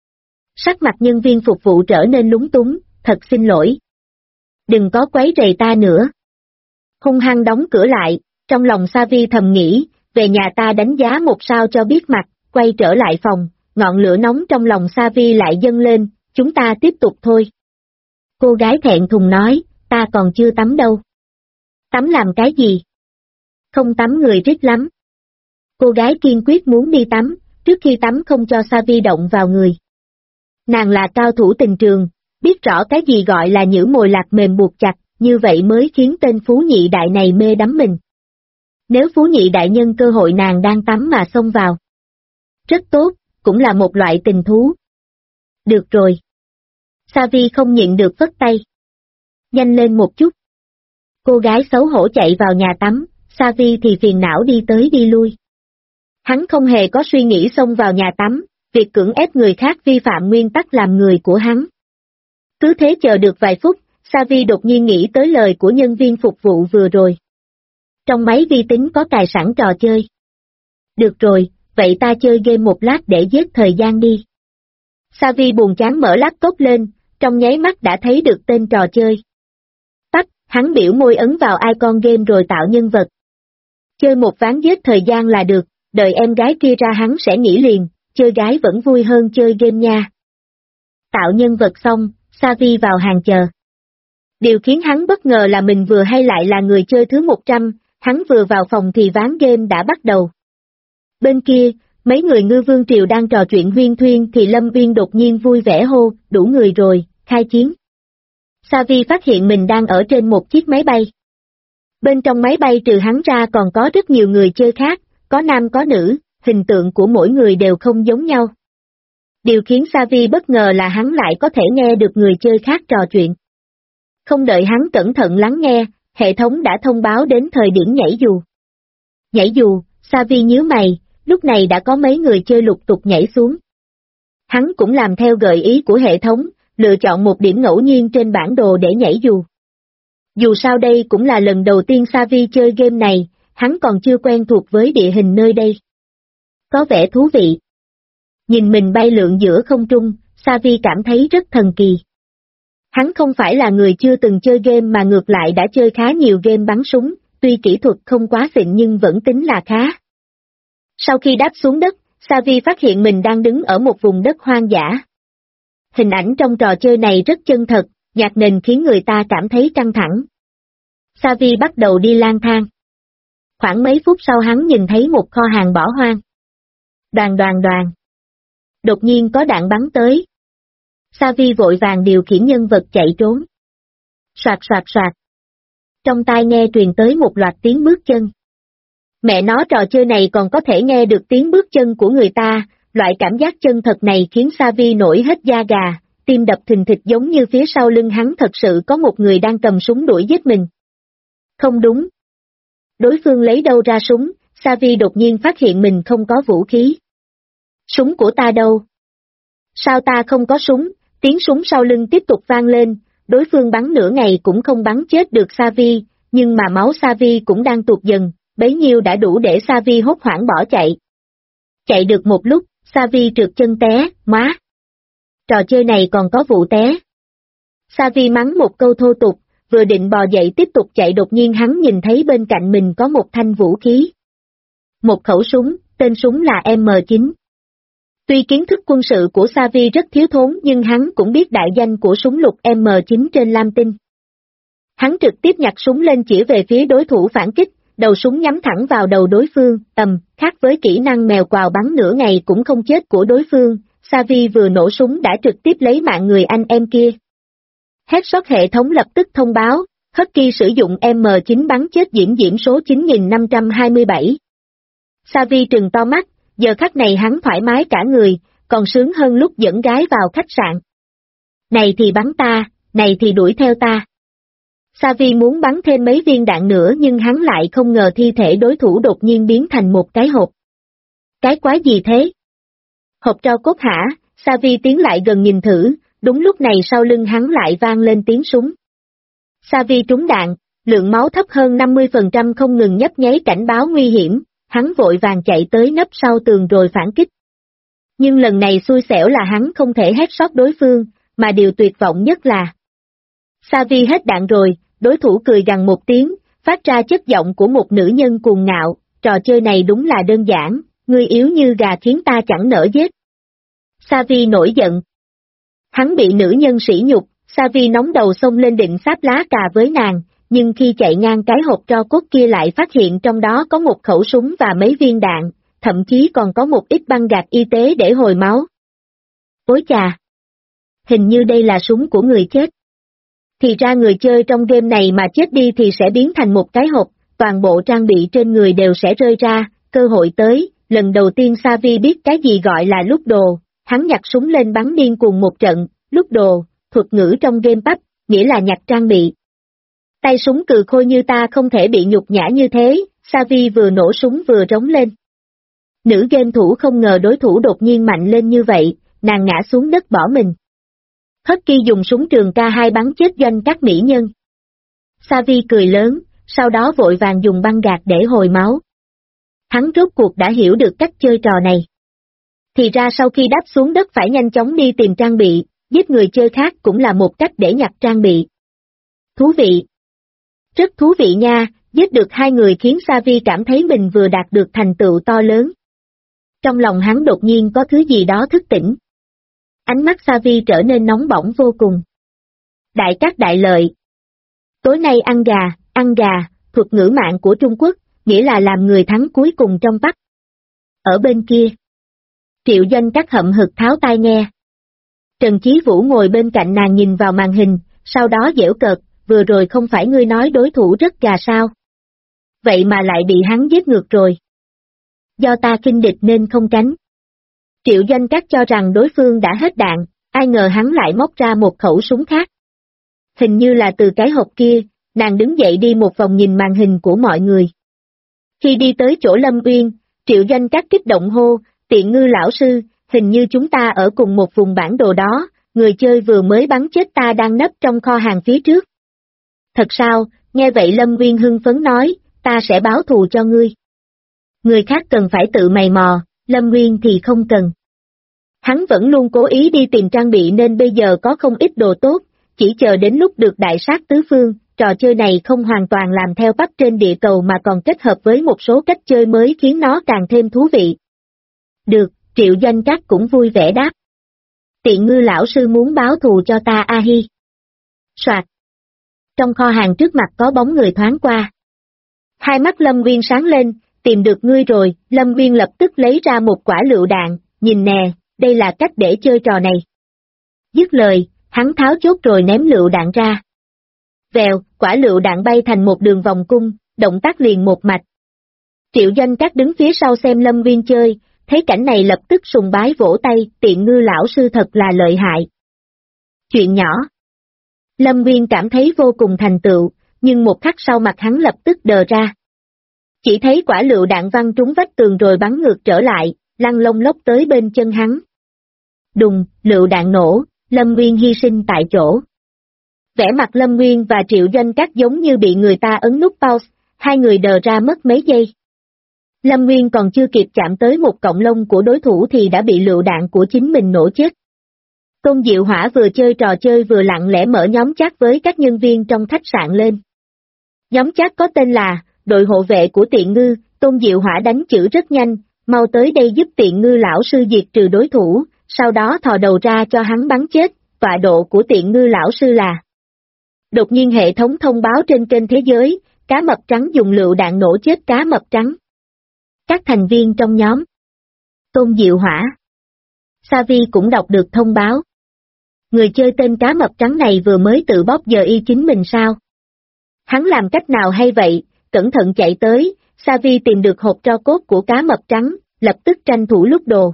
Sắc mặt nhân viên phục vụ trở nên lúng túng, thật xin lỗi. Đừng có quấy rầy ta nữa. Hung hăng đóng cửa lại, trong lòng Savi thầm nghĩ, về nhà ta đánh giá 1 sao cho biết mặt, quay trở lại phòng, ngọn lửa nóng trong lòng Savi lại dâng lên, chúng ta tiếp tục thôi. Cô gái thẹn thùng nói, ta còn chưa tắm đâu. Tắm làm cái gì? Không tắm người rít lắm. Cô gái kiên quyết muốn đi tắm, trước khi tắm không cho Savi động vào người. Nàng là cao thủ tình trường, biết rõ cái gì gọi là nhử mồi lạc mềm buộc chặt, như vậy mới khiến tên phú nhị đại này mê đắm mình. Nếu phú nhị đại nhân cơ hội nàng đang tắm mà xông vào. Rất tốt, cũng là một loại tình thú. Được rồi. Savi không nhịn được phất tay. Nhanh lên một chút. Cô gái xấu hổ chạy vào nhà tắm, Savi thì phiền não đi tới đi lui. Hắn không hề có suy nghĩ xông vào nhà tắm, việc cưỡng ép người khác vi phạm nguyên tắc làm người của hắn. Cứ thế chờ được vài phút, Savi đột nhiên nghĩ tới lời của nhân viên phục vụ vừa rồi. Trong máy vi tính có cài sẵn trò chơi. Được rồi, vậy ta chơi game một lát để giết thời gian đi. Savi buồn chán mở laptop lên, trong nháy mắt đã thấy được tên trò chơi. Tắt, hắn biểu môi ấn vào icon game rồi tạo nhân vật. Chơi một ván giết thời gian là được, đợi em gái kia ra hắn sẽ nghỉ liền, chơi gái vẫn vui hơn chơi game nha. Tạo nhân vật xong, Savi vào hàng chờ. Điều khiến hắn bất ngờ là mình vừa hay lại là người chơi thứ 100, hắn vừa vào phòng thì ván game đã bắt đầu. Bên kia, mấy người ngư vương triều đang trò chuyện huyên thuyên thì Lâm Uyên đột nhiên vui vẻ hô, đủ người rồi, khai chiến. Savi phát hiện mình đang ở trên một chiếc máy bay. Bên trong máy bay trừ hắn ra còn có rất nhiều người chơi khác, có nam có nữ, hình tượng của mỗi người đều không giống nhau. Điều khiến Savi bất ngờ là hắn lại có thể nghe được người chơi khác trò chuyện. Không đợi hắn cẩn thận lắng nghe, hệ thống đã thông báo đến thời điểm nhảy dù. Nhảy dù, Savi nhíu mày, lúc này đã có mấy người chơi lục tục nhảy xuống. Hắn cũng làm theo gợi ý của hệ thống, lựa chọn một điểm ngẫu nhiên trên bản đồ để nhảy dù. Dù sao đây cũng là lần đầu tiên Savi chơi game này, hắn còn chưa quen thuộc với địa hình nơi đây. Có vẻ thú vị. Nhìn mình bay lượn giữa không trung, Savi cảm thấy rất thần kỳ. Hắn không phải là người chưa từng chơi game mà ngược lại đã chơi khá nhiều game bắn súng, tuy kỹ thuật không quá xịn nhưng vẫn tính là khá. Sau khi đáp xuống đất, Savi phát hiện mình đang đứng ở một vùng đất hoang dã. Hình ảnh trong trò chơi này rất chân thật, nhạc nền khiến người ta cảm thấy căng thẳng. Savi bắt đầu đi lang thang. Khoảng mấy phút sau hắn nhìn thấy một kho hàng bỏ hoang. Đoàn. Đột nhiên có đạn bắn tới. Savi vội vàng điều khiển nhân vật chạy trốn. Soạt. Trong tai nghe truyền tới một loạt tiếng bước chân. Mẹ nó trò chơi này còn có thể nghe được tiếng bước chân của người ta, loại cảm giác chân thật này khiến Savi nổi hết da gà, tim đập thình thịch giống như phía sau lưng hắn thật sự có một người đang cầm súng đuổi giết mình. Không đúng. Đối phương lấy đâu ra súng, Savi đột nhiên phát hiện mình không có vũ khí. Súng của ta đâu? Sao ta không có súng? Tiếng súng sau lưng tiếp tục vang lên, đối phương bắn nửa ngày cũng không bắn chết được Savi, nhưng mà máu Savi cũng đang tụt dần, bấy nhiêu đã đủ để Savi hốt hoảng bỏ chạy. Chạy được một lúc, Savi trượt chân té, má. Trò chơi này còn có vụ té. Savi mắng một câu thô tục, vừa định bò dậy tiếp tục chạy đột nhiên hắn nhìn thấy bên cạnh mình có một thanh vũ khí. Một khẩu súng, tên súng là M9. Tuy kiến thức quân sự của Savi rất thiếu thốn nhưng hắn cũng biết đại danh của súng lục M9 trên lam tinh. Hắn trực tiếp nhặt súng lên chỉ về phía đối thủ phản kích, đầu súng nhắm thẳng vào đầu đối phương, khác với kỹ năng mèo quào bắn nửa ngày cũng không chết của đối phương, Savi vừa nổ súng đã trực tiếp lấy mạng người anh em kia. Headshot hệ thống lập tức thông báo, Husky sử dụng M9 bắn chết Diễm số 9527. Savi trừng to mắt, giờ khắc này hắn thoải mái cả người, còn sướng hơn lúc dẫn gái vào khách sạn. Này thì bắn ta, này thì đuổi theo ta. Savi muốn bắn thêm mấy viên đạn nữa nhưng hắn lại không ngờ thi thể đối thủ đột nhiên biến thành một cái hộp. Cái quái gì thế? Hộp tro cốt hả? Savi tiến lại gần nhìn thử, đúng lúc này sau lưng hắn lại vang lên tiếng súng. Savi trúng đạn, lượng máu thấp hơn 50% không ngừng nhấp nháy cảnh báo nguy hiểm, hắn vội vàng chạy tới nấp sau tường rồi phản kích. Nhưng lần này xui xẻo là hắn không thể headshot đối phương, mà điều tuyệt vọng nhất là Savi hết đạn rồi, đối thủ cười gằn một tiếng, phát ra chất giọng của một nữ nhân cuồng ngạo, trò chơi này đúng là đơn giản, ngươi yếu như gà khiến ta chẳng nỡ giết. Savi nổi giận. Hắn bị nữ nhân sỉ nhục, Savi nóng đầu xông lên định sáp lá cà với nàng, nhưng khi chạy ngang cái hộp tro cốt kia lại phát hiện trong đó có một khẩu súng và mấy viên đạn, thậm chí còn có một ít băng gạc y tế để hồi máu. Ôi chà! Hình như đây là súng của người chết. Thì ra người chơi trong game này mà chết đi thì sẽ biến thành một cái hộp, toàn bộ trang bị trên người đều sẽ rơi ra, cơ hội tới, lần đầu tiên Savi biết cái gì gọi là lúc đồ, hắn nhặt súng lên bắn điên cuồng một trận, lúc đồ, thuật ngữ trong game PUBG, nghĩa là nhặt trang bị. Tay súng cừ khôi như ta không thể bị nhục nhã như thế, Savi vừa nổ súng vừa rống lên. Nữ game thủ không ngờ đối thủ đột nhiên mạnh lên như vậy, nàng ngã xuống đất bỏ mình. Husky dùng súng trường K2 bắn chết doanh các mỹ nhân. Savi cười lớn, sau đó vội vàng dùng băng gạc để hồi máu. Hắn rốt cuộc đã hiểu được cách chơi trò này. Thì ra sau khi đáp xuống đất phải nhanh chóng đi tìm trang bị, giết người chơi khác cũng là một cách để nhặt trang bị. Thú vị. Rất thú vị nha, giết được hai người khiến Savi cảm thấy mình vừa đạt được thành tựu to lớn. Trong lòng hắn đột nhiên có thứ gì đó thức tỉnh. Ánh mắt Savi trở nên nóng bỏng vô cùng. Đại cát đại lợi. Tối nay ăn gà, thuật ngữ mạng của Trung Quốc, nghĩa là làm người thắng cuối cùng trong PUBG. Ở bên kia, Triệu Doanh Cát hậm hực tháo tai nghe. Trần Chí Vũ ngồi bên cạnh nàng nhìn vào màn hình, sau đó giễu cợt, vừa rồi không phải ngươi nói đối thủ rất gà sao? Vậy mà lại bị hắn giết ngược rồi. Do ta khinh địch nên không tránh. Triệu Doanh Cát cho rằng đối phương đã hết đạn, ai ngờ hắn lại móc ra một khẩu súng khác. Hình như là từ cái hộp kia, nàng đứng dậy đi một vòng nhìn màn hình của mọi người. Khi đi tới chỗ Lâm Uyên, Triệu Doanh Cát kích động hô, Tiện Ngư lão sư, hình như chúng ta ở cùng một vùng bản đồ đó, người chơi vừa mới bắn chết ta đang nấp trong kho hàng phía trước. Thật sao, nghe vậy Lâm Uyên hưng phấn nói, ta sẽ báo thù cho ngươi. Người khác cần phải tự mày mò, Lâm Uyên thì không cần. Hắn vẫn luôn cố ý đi tìm trang bị nên bây giờ có không ít đồ tốt, chỉ chờ đến lúc được đại sát tứ phương, trò chơi này không hoàn toàn làm theo PUBG trên địa cầu mà còn kết hợp với một số cách chơi mới khiến nó càng thêm thú vị. Được, Triệu Doanh Cát cũng vui vẻ đáp. Tiện Ngư lão sư muốn báo thù cho ta a hi. Soạt. Trong kho hàng trước mặt có bóng người thoáng qua. Hai mắt Lâm Uyên sáng lên, tìm được ngươi rồi, Lâm Uyên lập tức lấy ra một quả lựu đạn, nhìn nè, đây là cách để chơi trò này. Dứt lời, hắn tháo chốt rồi ném lựu đạn ra. Vèo, quả lựu đạn bay thành một đường vòng cung, động tác liền một mạch. Triệu Doanh Cát đứng phía sau xem Lâm Uyên chơi, thấy cảnh này lập tức sùng bái vỗ tay, Tiện Ngư lão sư thật là lợi hại. Chuyện nhỏ. Lâm Uyên cảm thấy vô cùng thành tựu, nhưng một khắc sau mặt hắn lập tức đờ ra. Chỉ thấy quả lựu đạn văng trúng vách tường rồi bắn ngược trở lại, lăn lông lốc tới bên chân hắn. Đùng, lựu đạn nổ, Lâm Uyên hy sinh tại chỗ. Vẻ mặt Lâm Uyên và Triệu Doanh Cát giống như bị người ta ấn nút pause, hai người đờ ra mất mấy giây. Lâm Uyên còn chưa kịp chạm tới một cọng lông của đối thủ thì đã bị lựu đạn của chính mình nổ chết. Tôn Diệu Hỏa vừa chơi trò chơi vừa lặng lẽ mở nhóm chat với các nhân viên trong khách sạn lên. Nhóm chat có tên là, đội hộ vệ của Tiện Ngư, Tôn Diệu Hỏa đánh chữ rất nhanh, mau tới đây giúp Tiện Ngư lão sư diệt trừ đối thủ, sau đó thò đầu ra cho hắn bắn chết, tọa độ của Tiện Ngư lão sư là. Đột nhiên hệ thống thông báo trên kênh thế giới, cá mập trắng dùng lựu đạn nổ chết cá mập trắng. Các thành viên trong nhóm. Tôn Diệu Hỏa. Savi cũng đọc được thông báo. Người chơi tên cá mập trắng này vừa mới tự bóp giờ y chính mình sao? Hắn làm cách nào hay vậy, cẩn thận chạy tới, Savi tìm được hộp tro cốt của cá mập trắng, lập tức tranh thủ lúc đồ.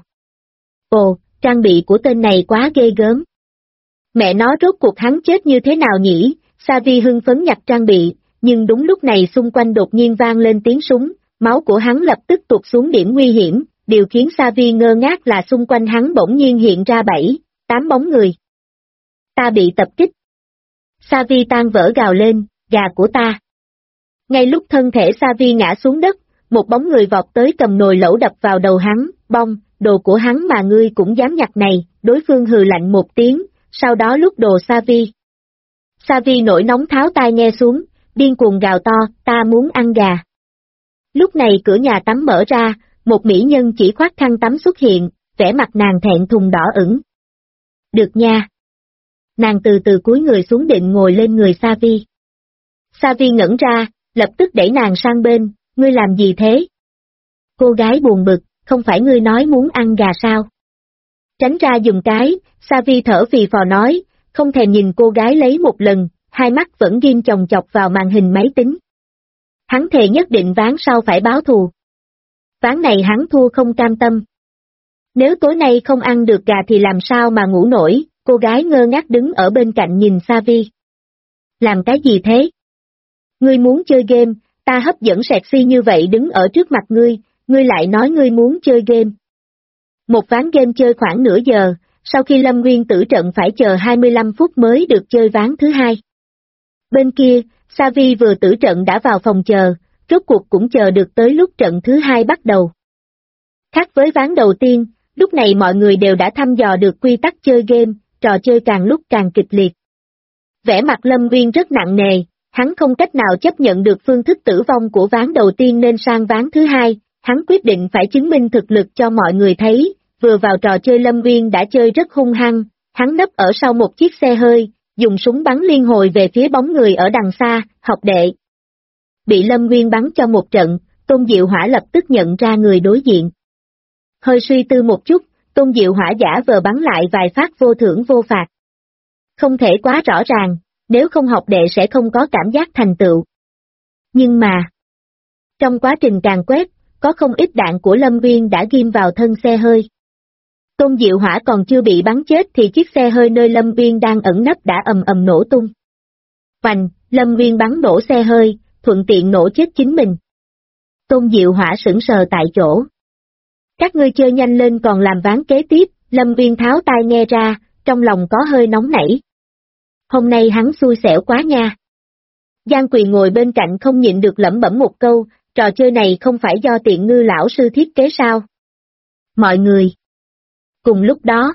Ồ, trang bị của tên này quá ghê gớm. Mẹ nó rốt cuộc hắn chết như thế nào nhỉ? Savi hưng phấn nhặt trang bị, nhưng đúng lúc này xung quanh đột nhiên vang lên tiếng súng, máu của hắn lập tức tụt xuống điểm nguy hiểm, điều khiến Savi ngơ ngác là xung quanh hắn bỗng nhiên hiện ra 7-8 bóng người. Ta bị tập kích. Savi tan vỡ gào lên, gà của ta. Ngay lúc thân thể Savi ngã xuống đất, một bóng người vọt tới cầm nồi lẩu đập vào đầu hắn, bong, đồ của hắn mà ngươi cũng dám nhặt này, đối phương hừ lạnh một tiếng, sau đó lúc đồ Savi. Savi nổi nóng tháo tai nghe xuống, điên cuồng gào to, ta muốn ăn gà. Lúc này cửa nhà tắm mở ra, một mỹ nhân chỉ khoác khăn tắm xuất hiện, vẻ mặt nàng thẹn thùng đỏ ửng. Được nha. Nàng từ từ cúi người xuống định ngồi lên người Savi. Savi ngẩn ra, lập tức đẩy nàng sang bên, ngươi làm gì thế? Cô gái buồn bực, không phải ngươi nói muốn ăn gà sao? Tránh ra dùng cái, Savi thở phì phò nói, không thèm nhìn cô gái lấy một lần, hai mắt vẫn ghim chòng chọc vào màn hình máy tính. Hắn thề nhất định ván sau phải báo thù. Ván này hắn thua không cam tâm. Nếu tối nay không ăn được gà thì làm sao mà ngủ nổi, cô gái ngơ ngác đứng ở bên cạnh nhìn Savi. Làm cái gì thế? Ngươi muốn chơi game, ta hấp dẫn sexy như vậy đứng ở trước mặt ngươi lại nói ngươi muốn chơi game. Một ván game chơi khoảng nửa giờ, sau khi Lâm Nguyên tử trận phải chờ 25 phút mới được chơi ván thứ hai. Bên kia, Savi vừa tử trận đã vào phòng chờ, rốt cuộc cũng chờ được tới lúc trận thứ hai bắt đầu. Khác với ván đầu tiên, lúc này mọi người đều đã thăm dò được quy tắc chơi game, trò chơi càng lúc càng kịch liệt. Vẻ mặt Lâm Nguyên rất nặng nề, hắn không cách nào chấp nhận được phương thức tử vong của ván đầu tiên nên sang ván thứ hai, hắn quyết định phải chứng minh thực lực cho mọi người thấy, vừa vào trò chơi Lâm Nguyên đã chơi rất hung hăng, hắn nấp ở sau một chiếc xe hơi, dùng súng bắn liên hồi về phía bóng người ở đằng xa, học đệ. Bị Lâm Nguyên bắn cho một trận, Tôn Diệu Hỏa lập tức nhận ra người đối diện. Hơi suy tư một chút, Tôn Diệu Hỏa giả vờ bắn lại vài phát vô thưởng vô phạt. Không thể quá rõ ràng, nếu không học đệ sẽ không có cảm giác thành tựu. Nhưng mà, trong quá trình càn quét, có không ít đạn của Lâm Nguyên đã ghim vào thân xe hơi. Tôn Diệu Hỏa còn chưa bị bắn chết thì chiếc xe hơi nơi Lâm Nguyên đang ẩn nấp đã ầm ầm nổ tung. Hoành, Lâm Nguyên bắn nổ xe hơi, thuận tiện nổ chết chính mình. Tôn Diệu Hỏa sững sờ tại chỗ. Các ngươi chơi nhanh lên còn làm ván kế tiếp, Lâm Nguyên tháo tai nghe ra, trong lòng có hơi nóng nảy. Hôm nay hắn xui xẻo quá nha. Giang Quỳ ngồi bên cạnh không nhịn được lẩm bẩm một câu, trò chơi này không phải do Tiện Ngư lão sư thiết kế sao? Mọi người. Cùng lúc đó,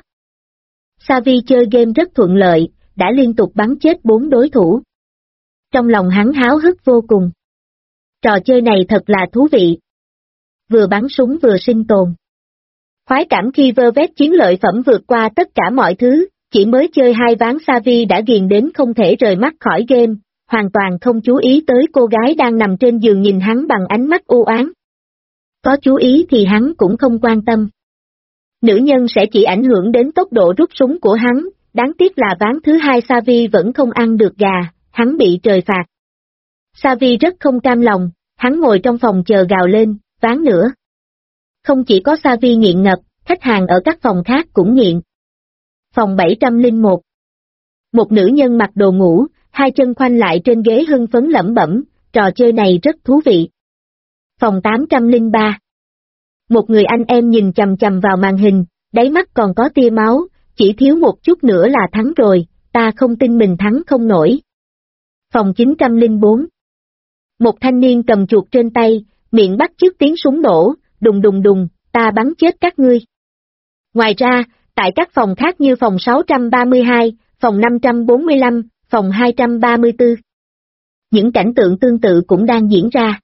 Savi chơi game rất thuận lợi, đã liên tục bắn chết 4 đối thủ. Trong lòng hắn háo hức vô cùng. Trò chơi này thật là thú vị. Vừa bắn súng vừa sinh tồn. Khoái cảm khi vơ vét chiến lợi phẩm vượt qua tất cả mọi thứ, chỉ mới chơi 2 ván Savi đã ghiền đến không thể rời mắt khỏi game, hoàn toàn không chú ý tới cô gái đang nằm trên giường nhìn hắn bằng ánh mắt u oán. Có chú ý thì hắn cũng không quan tâm. Nữ nhân sẽ chỉ ảnh hưởng đến tốc độ rút súng của hắn, đáng tiếc là ván thứ hai Savi vẫn không ăn được gà, hắn bị trời phạt. Savi rất không cam lòng, hắn ngồi trong phòng chờ gào lên, ván nữa. Không chỉ có Savi nghiện ngập, khách hàng ở các phòng khác cũng nghiện. Phòng 701. Một nữ nhân mặc đồ ngủ, hai chân khoanh lại trên ghế hưng phấn lẩm bẩm, trò chơi này rất thú vị. Phòng 803. Một người anh em nhìn chằm chằm vào màn hình, đáy mắt còn có tia máu, chỉ thiếu một chút nữa là thắng rồi, ta không tin mình thắng không nổi. Phòng 904. Một thanh niên cầm chuột trên tay, miệng bắt chước tiếng súng nổ, đùng đùng đùng, ta bắn chết các ngươi. Ngoài ra, tại các phòng khác như phòng 632, phòng 545, phòng 234. Những cảnh tượng tương tự cũng đang diễn ra.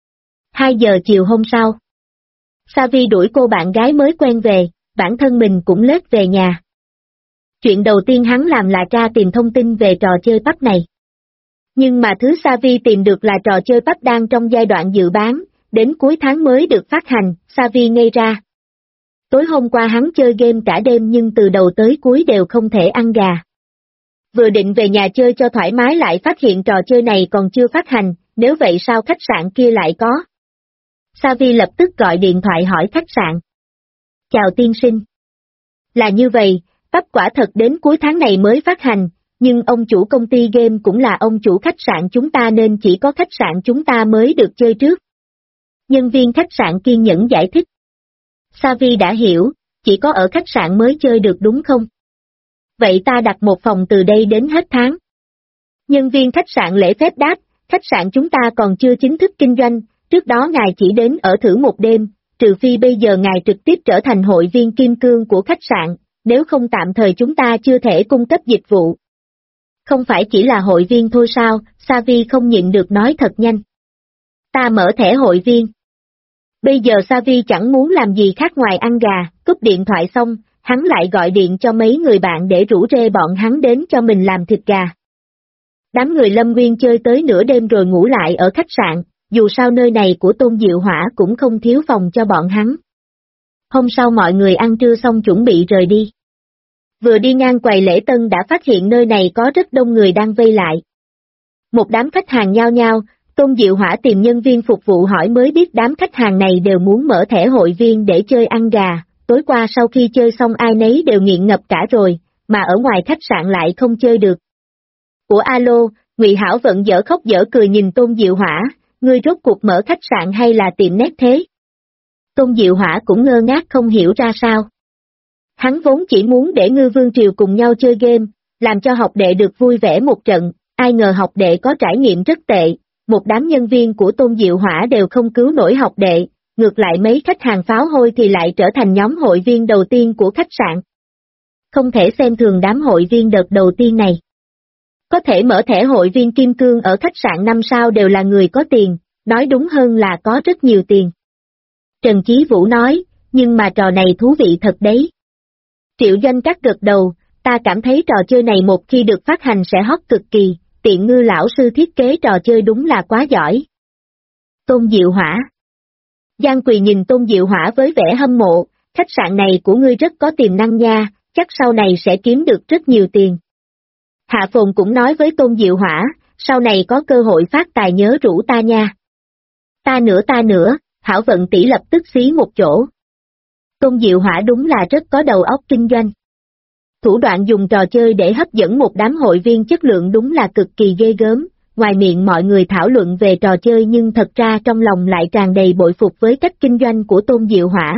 2 giờ chiều hôm sau, Savi đuổi cô bạn gái mới quen về, bản thân mình cũng lết về nhà. Chuyện đầu tiên hắn làm là tra tìm thông tin về trò chơi PUBG này. Nhưng mà thứ Savi tìm được là trò chơi PUBG đang trong giai đoạn dự bán, đến cuối tháng mới được phát hành, Savi ngây ra. Tối hôm qua hắn chơi game cả đêm nhưng từ đầu tới cuối đều không thể ăn gà. Vừa định về nhà chơi cho thoải mái lại phát hiện trò chơi này còn chưa phát hành, nếu vậy sao khách sạn kia lại có. Savi lập tức gọi điện thoại hỏi khách sạn. Chào tiên sinh. Là như vậy, PUBG quả thật đến cuối tháng này mới phát hành, nhưng ông chủ công ty game cũng là ông chủ khách sạn chúng ta nên chỉ có khách sạn chúng ta mới được chơi trước. Nhân viên khách sạn kiên nhẫn giải thích. Savi đã hiểu, chỉ có ở khách sạn mới chơi được đúng không? Vậy ta đặt một phòng từ đây đến hết tháng. Nhân viên khách sạn lễ phép đáp, khách sạn chúng ta còn chưa chính thức kinh doanh, trước đó ngài chỉ đến ở thử một đêm, trừ phi bây giờ ngài trực tiếp trở thành hội viên kim cương của khách sạn, nếu không tạm thời chúng ta chưa thể cung cấp dịch vụ. Không phải chỉ là hội viên thôi sao, Savi không nhịn được nói thật nhanh. Ta mở thẻ hội viên. Bây giờ Savi chẳng muốn làm gì khác ngoài ăn gà, cúp điện thoại xong, hắn lại gọi điện cho mấy người bạn để rủ rê bọn hắn đến cho mình làm thịt gà. Đám người Lâm Nguyên chơi tới nửa đêm rồi ngủ lại ở khách sạn, dù sao nơi này của Tôn Diệu Hỏa cũng không thiếu phòng cho bọn hắn. Hôm sau mọi người ăn trưa xong chuẩn bị rời đi. Vừa đi ngang quầy lễ tân đã phát hiện nơi này có rất đông người đang vây lại. Một đám khách hàng nhao nhao, Tôn Diệu Hỏa tìm nhân viên phục vụ hỏi mới biết đám khách hàng này đều muốn mở thẻ hội viên để chơi ăn gà, tối qua sau khi chơi xong ai nấy đều nghiện ngập cả rồi, mà ở ngoài khách sạn lại không chơi được. Ủa alo, Ngụy Hảo Vận dở khóc dở cười nhìn Tôn Diệu Hỏa, ngươi rốt cuộc mở khách sạn hay là tiệm nét thế? Tôn Diệu Hỏa cũng ngơ ngác không hiểu ra sao. Hắn vốn chỉ muốn để Ngư Vương Triều cùng nhau chơi game, làm cho học đệ được vui vẻ một trận, ai ngờ học đệ có trải nghiệm rất tệ, một đám nhân viên của Tôn Diệu Hỏa đều không cứu nổi học đệ, ngược lại mấy khách hàng pháo hôi thì lại trở thành nhóm hội viên đầu tiên của khách sạn. Không thể xem thường đám hội viên đợt đầu tiên này. Có thể mở thẻ hội viên kim cương ở khách sạn 5 sao đều là người có tiền, nói đúng hơn là có rất nhiều tiền. Trần Chí Vũ nói, nhưng mà trò này thú vị thật đấy. Triệu Doanh Các gật đầu, ta cảm thấy trò chơi này một khi được phát hành sẽ hot cực kỳ, Tiện Ngư lão sư thiết kế trò chơi đúng là quá giỏi. Tôn Diệu Hỏa. Giang Quỳ nhìn Tôn Diệu Hỏa với vẻ hâm mộ, khách sạn này của ngươi rất có tiềm năng nha, chắc sau này sẽ kiếm được rất nhiều tiền. Hạ Phồn cũng nói với Tôn Diệu Hỏa, sau này có cơ hội phát tài nhớ rủ ta nha. Ta nữa, Hảo Vận tỷ lập tức xí một chỗ. Tôn Diệu Hỏa đúng là rất có đầu óc kinh doanh. Thủ đoạn dùng trò chơi để hấp dẫn một đám hội viên chất lượng đúng là cực kỳ ghê gớm, ngoài miệng mọi người thảo luận về trò chơi nhưng thật ra trong lòng lại tràn đầy bội phục với cách kinh doanh của Tôn Diệu Hỏa.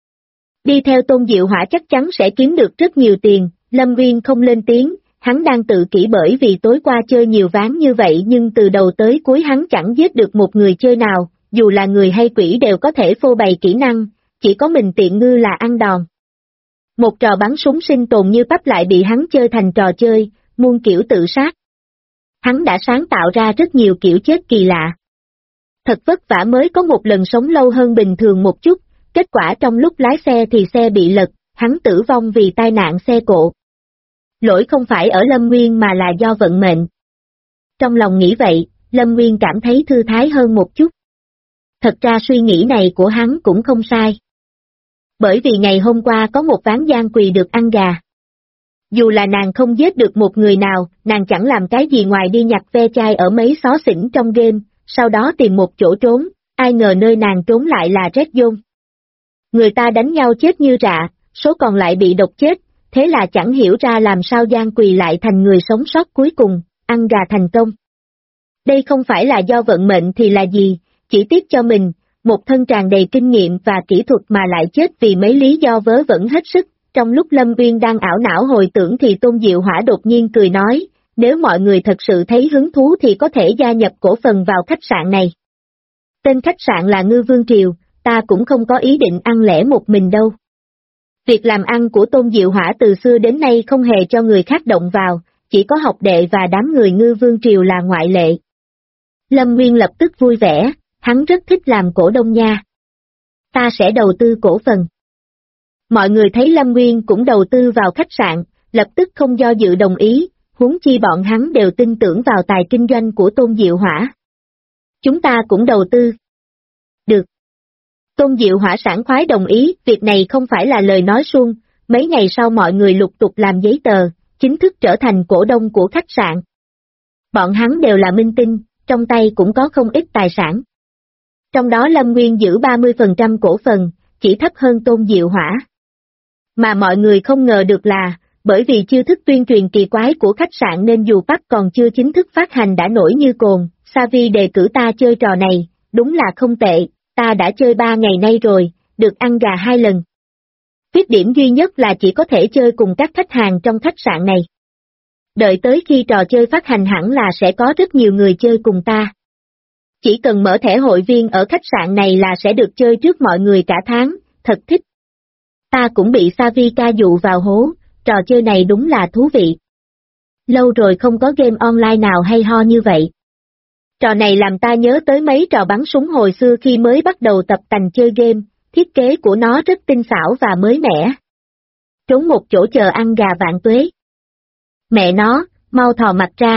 Đi theo Tôn Diệu Hỏa chắc chắn sẽ kiếm được rất nhiều tiền, Lâm Nguyên không lên tiếng, hắn đang tự kỷ bởi vì tối qua chơi nhiều ván như vậy nhưng từ đầu tới cuối hắn chẳng giết được một người chơi nào, dù là người hay quỷ đều có thể phô bày kỹ năng, chỉ có mình Tiện Ngư là ăn đòn. Một trò bắn súng sinh tồn như PUBG lại bị hắn chơi thành trò chơi, muôn kiểu tự sát. Hắn đã sáng tạo ra rất nhiều kiểu chết kỳ lạ. Thật vất vả mới có một lần sống lâu hơn bình thường một chút, kết quả trong lúc lái xe thì xe bị lật, hắn tử vong vì tai nạn xe cộ. Lỗi không phải ở Lâm Nguyên mà là do vận mệnh. Trong lòng nghĩ vậy, Lâm Nguyên cảm thấy thư thái hơn một chút. Thật ra suy nghĩ này của hắn cũng không sai. Bởi vì ngày hôm qua có một ván Giang Quỳ được ăn gà. Dù là nàng không giết được một người nào, nàng chẳng làm cái gì ngoài đi nhặt ve chai ở mấy xó xỉnh trong game, sau đó tìm một chỗ trốn, ai ngờ nơi nàng trốn lại là Red Zone. Người ta đánh nhau chết như rạ, số còn lại bị độc chết, thế là chẳng hiểu ra làm sao Giang Quỳ lại thành người sống sót cuối cùng, ăn gà thành công. Đây không phải là do vận mệnh thì là gì, chỉ tiếc cho mình, một thân tràn đầy kinh nghiệm và kỹ thuật mà lại chết vì mấy lý do vớ vẩn hết sức. Trong lúc Lâm Uyên đang ảo não hồi tưởng thì Tôn Diệu Hỏa đột nhiên cười nói, nếu mọi người thật sự thấy hứng thú thì có thể gia nhập cổ phần vào khách sạn này. Tên khách sạn là Ngư Vương Triều, ta cũng không có ý định ăn lẻ một mình đâu. Việc làm ăn của Tôn Diệu Hỏa từ xưa đến nay không hề cho người khác động vào, chỉ có học đệ và đám người Ngư Vương Triều là ngoại lệ. Lâm Nguyên lập tức vui vẻ, hắn rất thích làm cổ đông nha. Ta sẽ đầu tư cổ phần. Mọi người thấy Lâm Nguyên cũng đầu tư vào khách sạn, lập tức không do dự đồng ý, huống chi bọn hắn đều tin tưởng vào tài kinh doanh của Tôn Diệu Hỏa. Chúng ta cũng đầu tư. Được. Tôn Diệu Hỏa sảng khoái đồng ý, việc này không phải là lời nói suông, mấy ngày sau mọi người lục tục làm giấy tờ, chính thức trở thành cổ đông của khách sạn. Bọn hắn đều là minh tinh, trong tay cũng có không ít tài sản. trong đó Lâm Nguyên giữ 30% cổ phần, chỉ thấp hơn Tôn Diệu Hỏa. Mà mọi người không ngờ được là, bởi vì chiêu thức tuyên truyền kỳ quái của khách sạn nên dù PUBG còn chưa chính thức phát hành đã nổi như cồn, Savi đề cử ta chơi trò này, đúng là không tệ, ta đã chơi 3 ngày nay rồi, được ăn gà 2 lần. Khuyết điểm duy nhất là chỉ có thể chơi cùng các khách hàng trong khách sạn này. Đợi tới khi trò chơi phát hành hẳn là sẽ có rất nhiều người chơi cùng ta. Chỉ cần mở thẻ hội viên ở khách sạn này là sẽ được chơi trước mọi người cả tháng, thật thích. Ta cũng bị Savi ca dụ vào hố, trò chơi này đúng là thú vị. Lâu rồi không có game online nào hay ho như vậy. Trò này làm ta nhớ tới mấy trò bắn súng hồi xưa khi mới bắt đầu tập tành chơi game, thiết kế của nó rất tinh xảo và mới mẻ. Trốn một chỗ chờ ăn gà vạn tuế. Mẹ nó, mau thò mặt ra.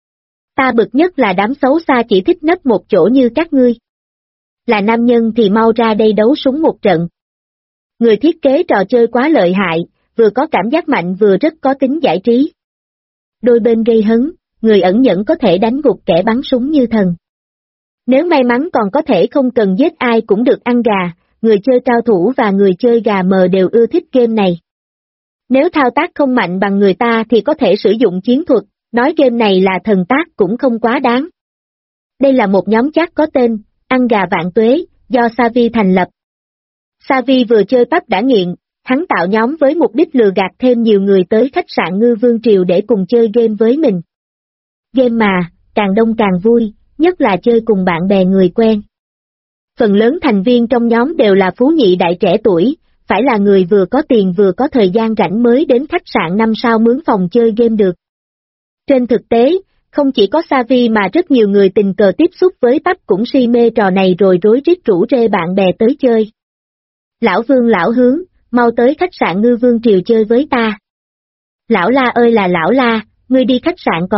Ta bực nhất là đám xấu xa chỉ thích nấp một chỗ như các ngươi. Là nam nhân thì mau ra đây đấu súng một trận. Người thiết kế trò chơi quá lợi hại, vừa có cảm giác mạnh vừa rất có tính giải trí. Đôi bên gây hấn, người ẩn nhẫn có thể đánh gục kẻ bắn súng như thần. Nếu may mắn còn có thể không cần giết ai cũng được ăn gà, người chơi cao thủ và người chơi gà mờ đều ưa thích game này. Nếu thao tác không mạnh bằng người ta thì có thể sử dụng chiến thuật, nói game này là thần tác cũng không quá đáng. Đây là một nhóm chat có tên, Ăn Gà Vạn Tuế, do Savi thành lập. Savi vừa chơi PUBG đã nghiện, hắn tạo nhóm với mục đích lừa gạt thêm nhiều người tới khách sạn Ngư Vương Triều để cùng chơi game với mình. Game mà, càng đông càng vui, nhất là chơi cùng bạn bè người quen. Phần lớn thành viên trong nhóm đều là phú nhị đại trẻ tuổi, phải là người vừa có tiền vừa có thời gian rảnh mới đến khách sạn 5 sao mướn phòng chơi game được. Trên thực tế, không chỉ có Savi mà rất nhiều người tình cờ tiếp xúc với PUBG cũng si mê trò này rồi rối rít rủ rê bạn bè tới chơi. Lão Vương lão hướng, mau tới khách sạn Ngư Vương Triều chơi với ta. Lão La ơi là lão La, ngươi đi khách sạn còn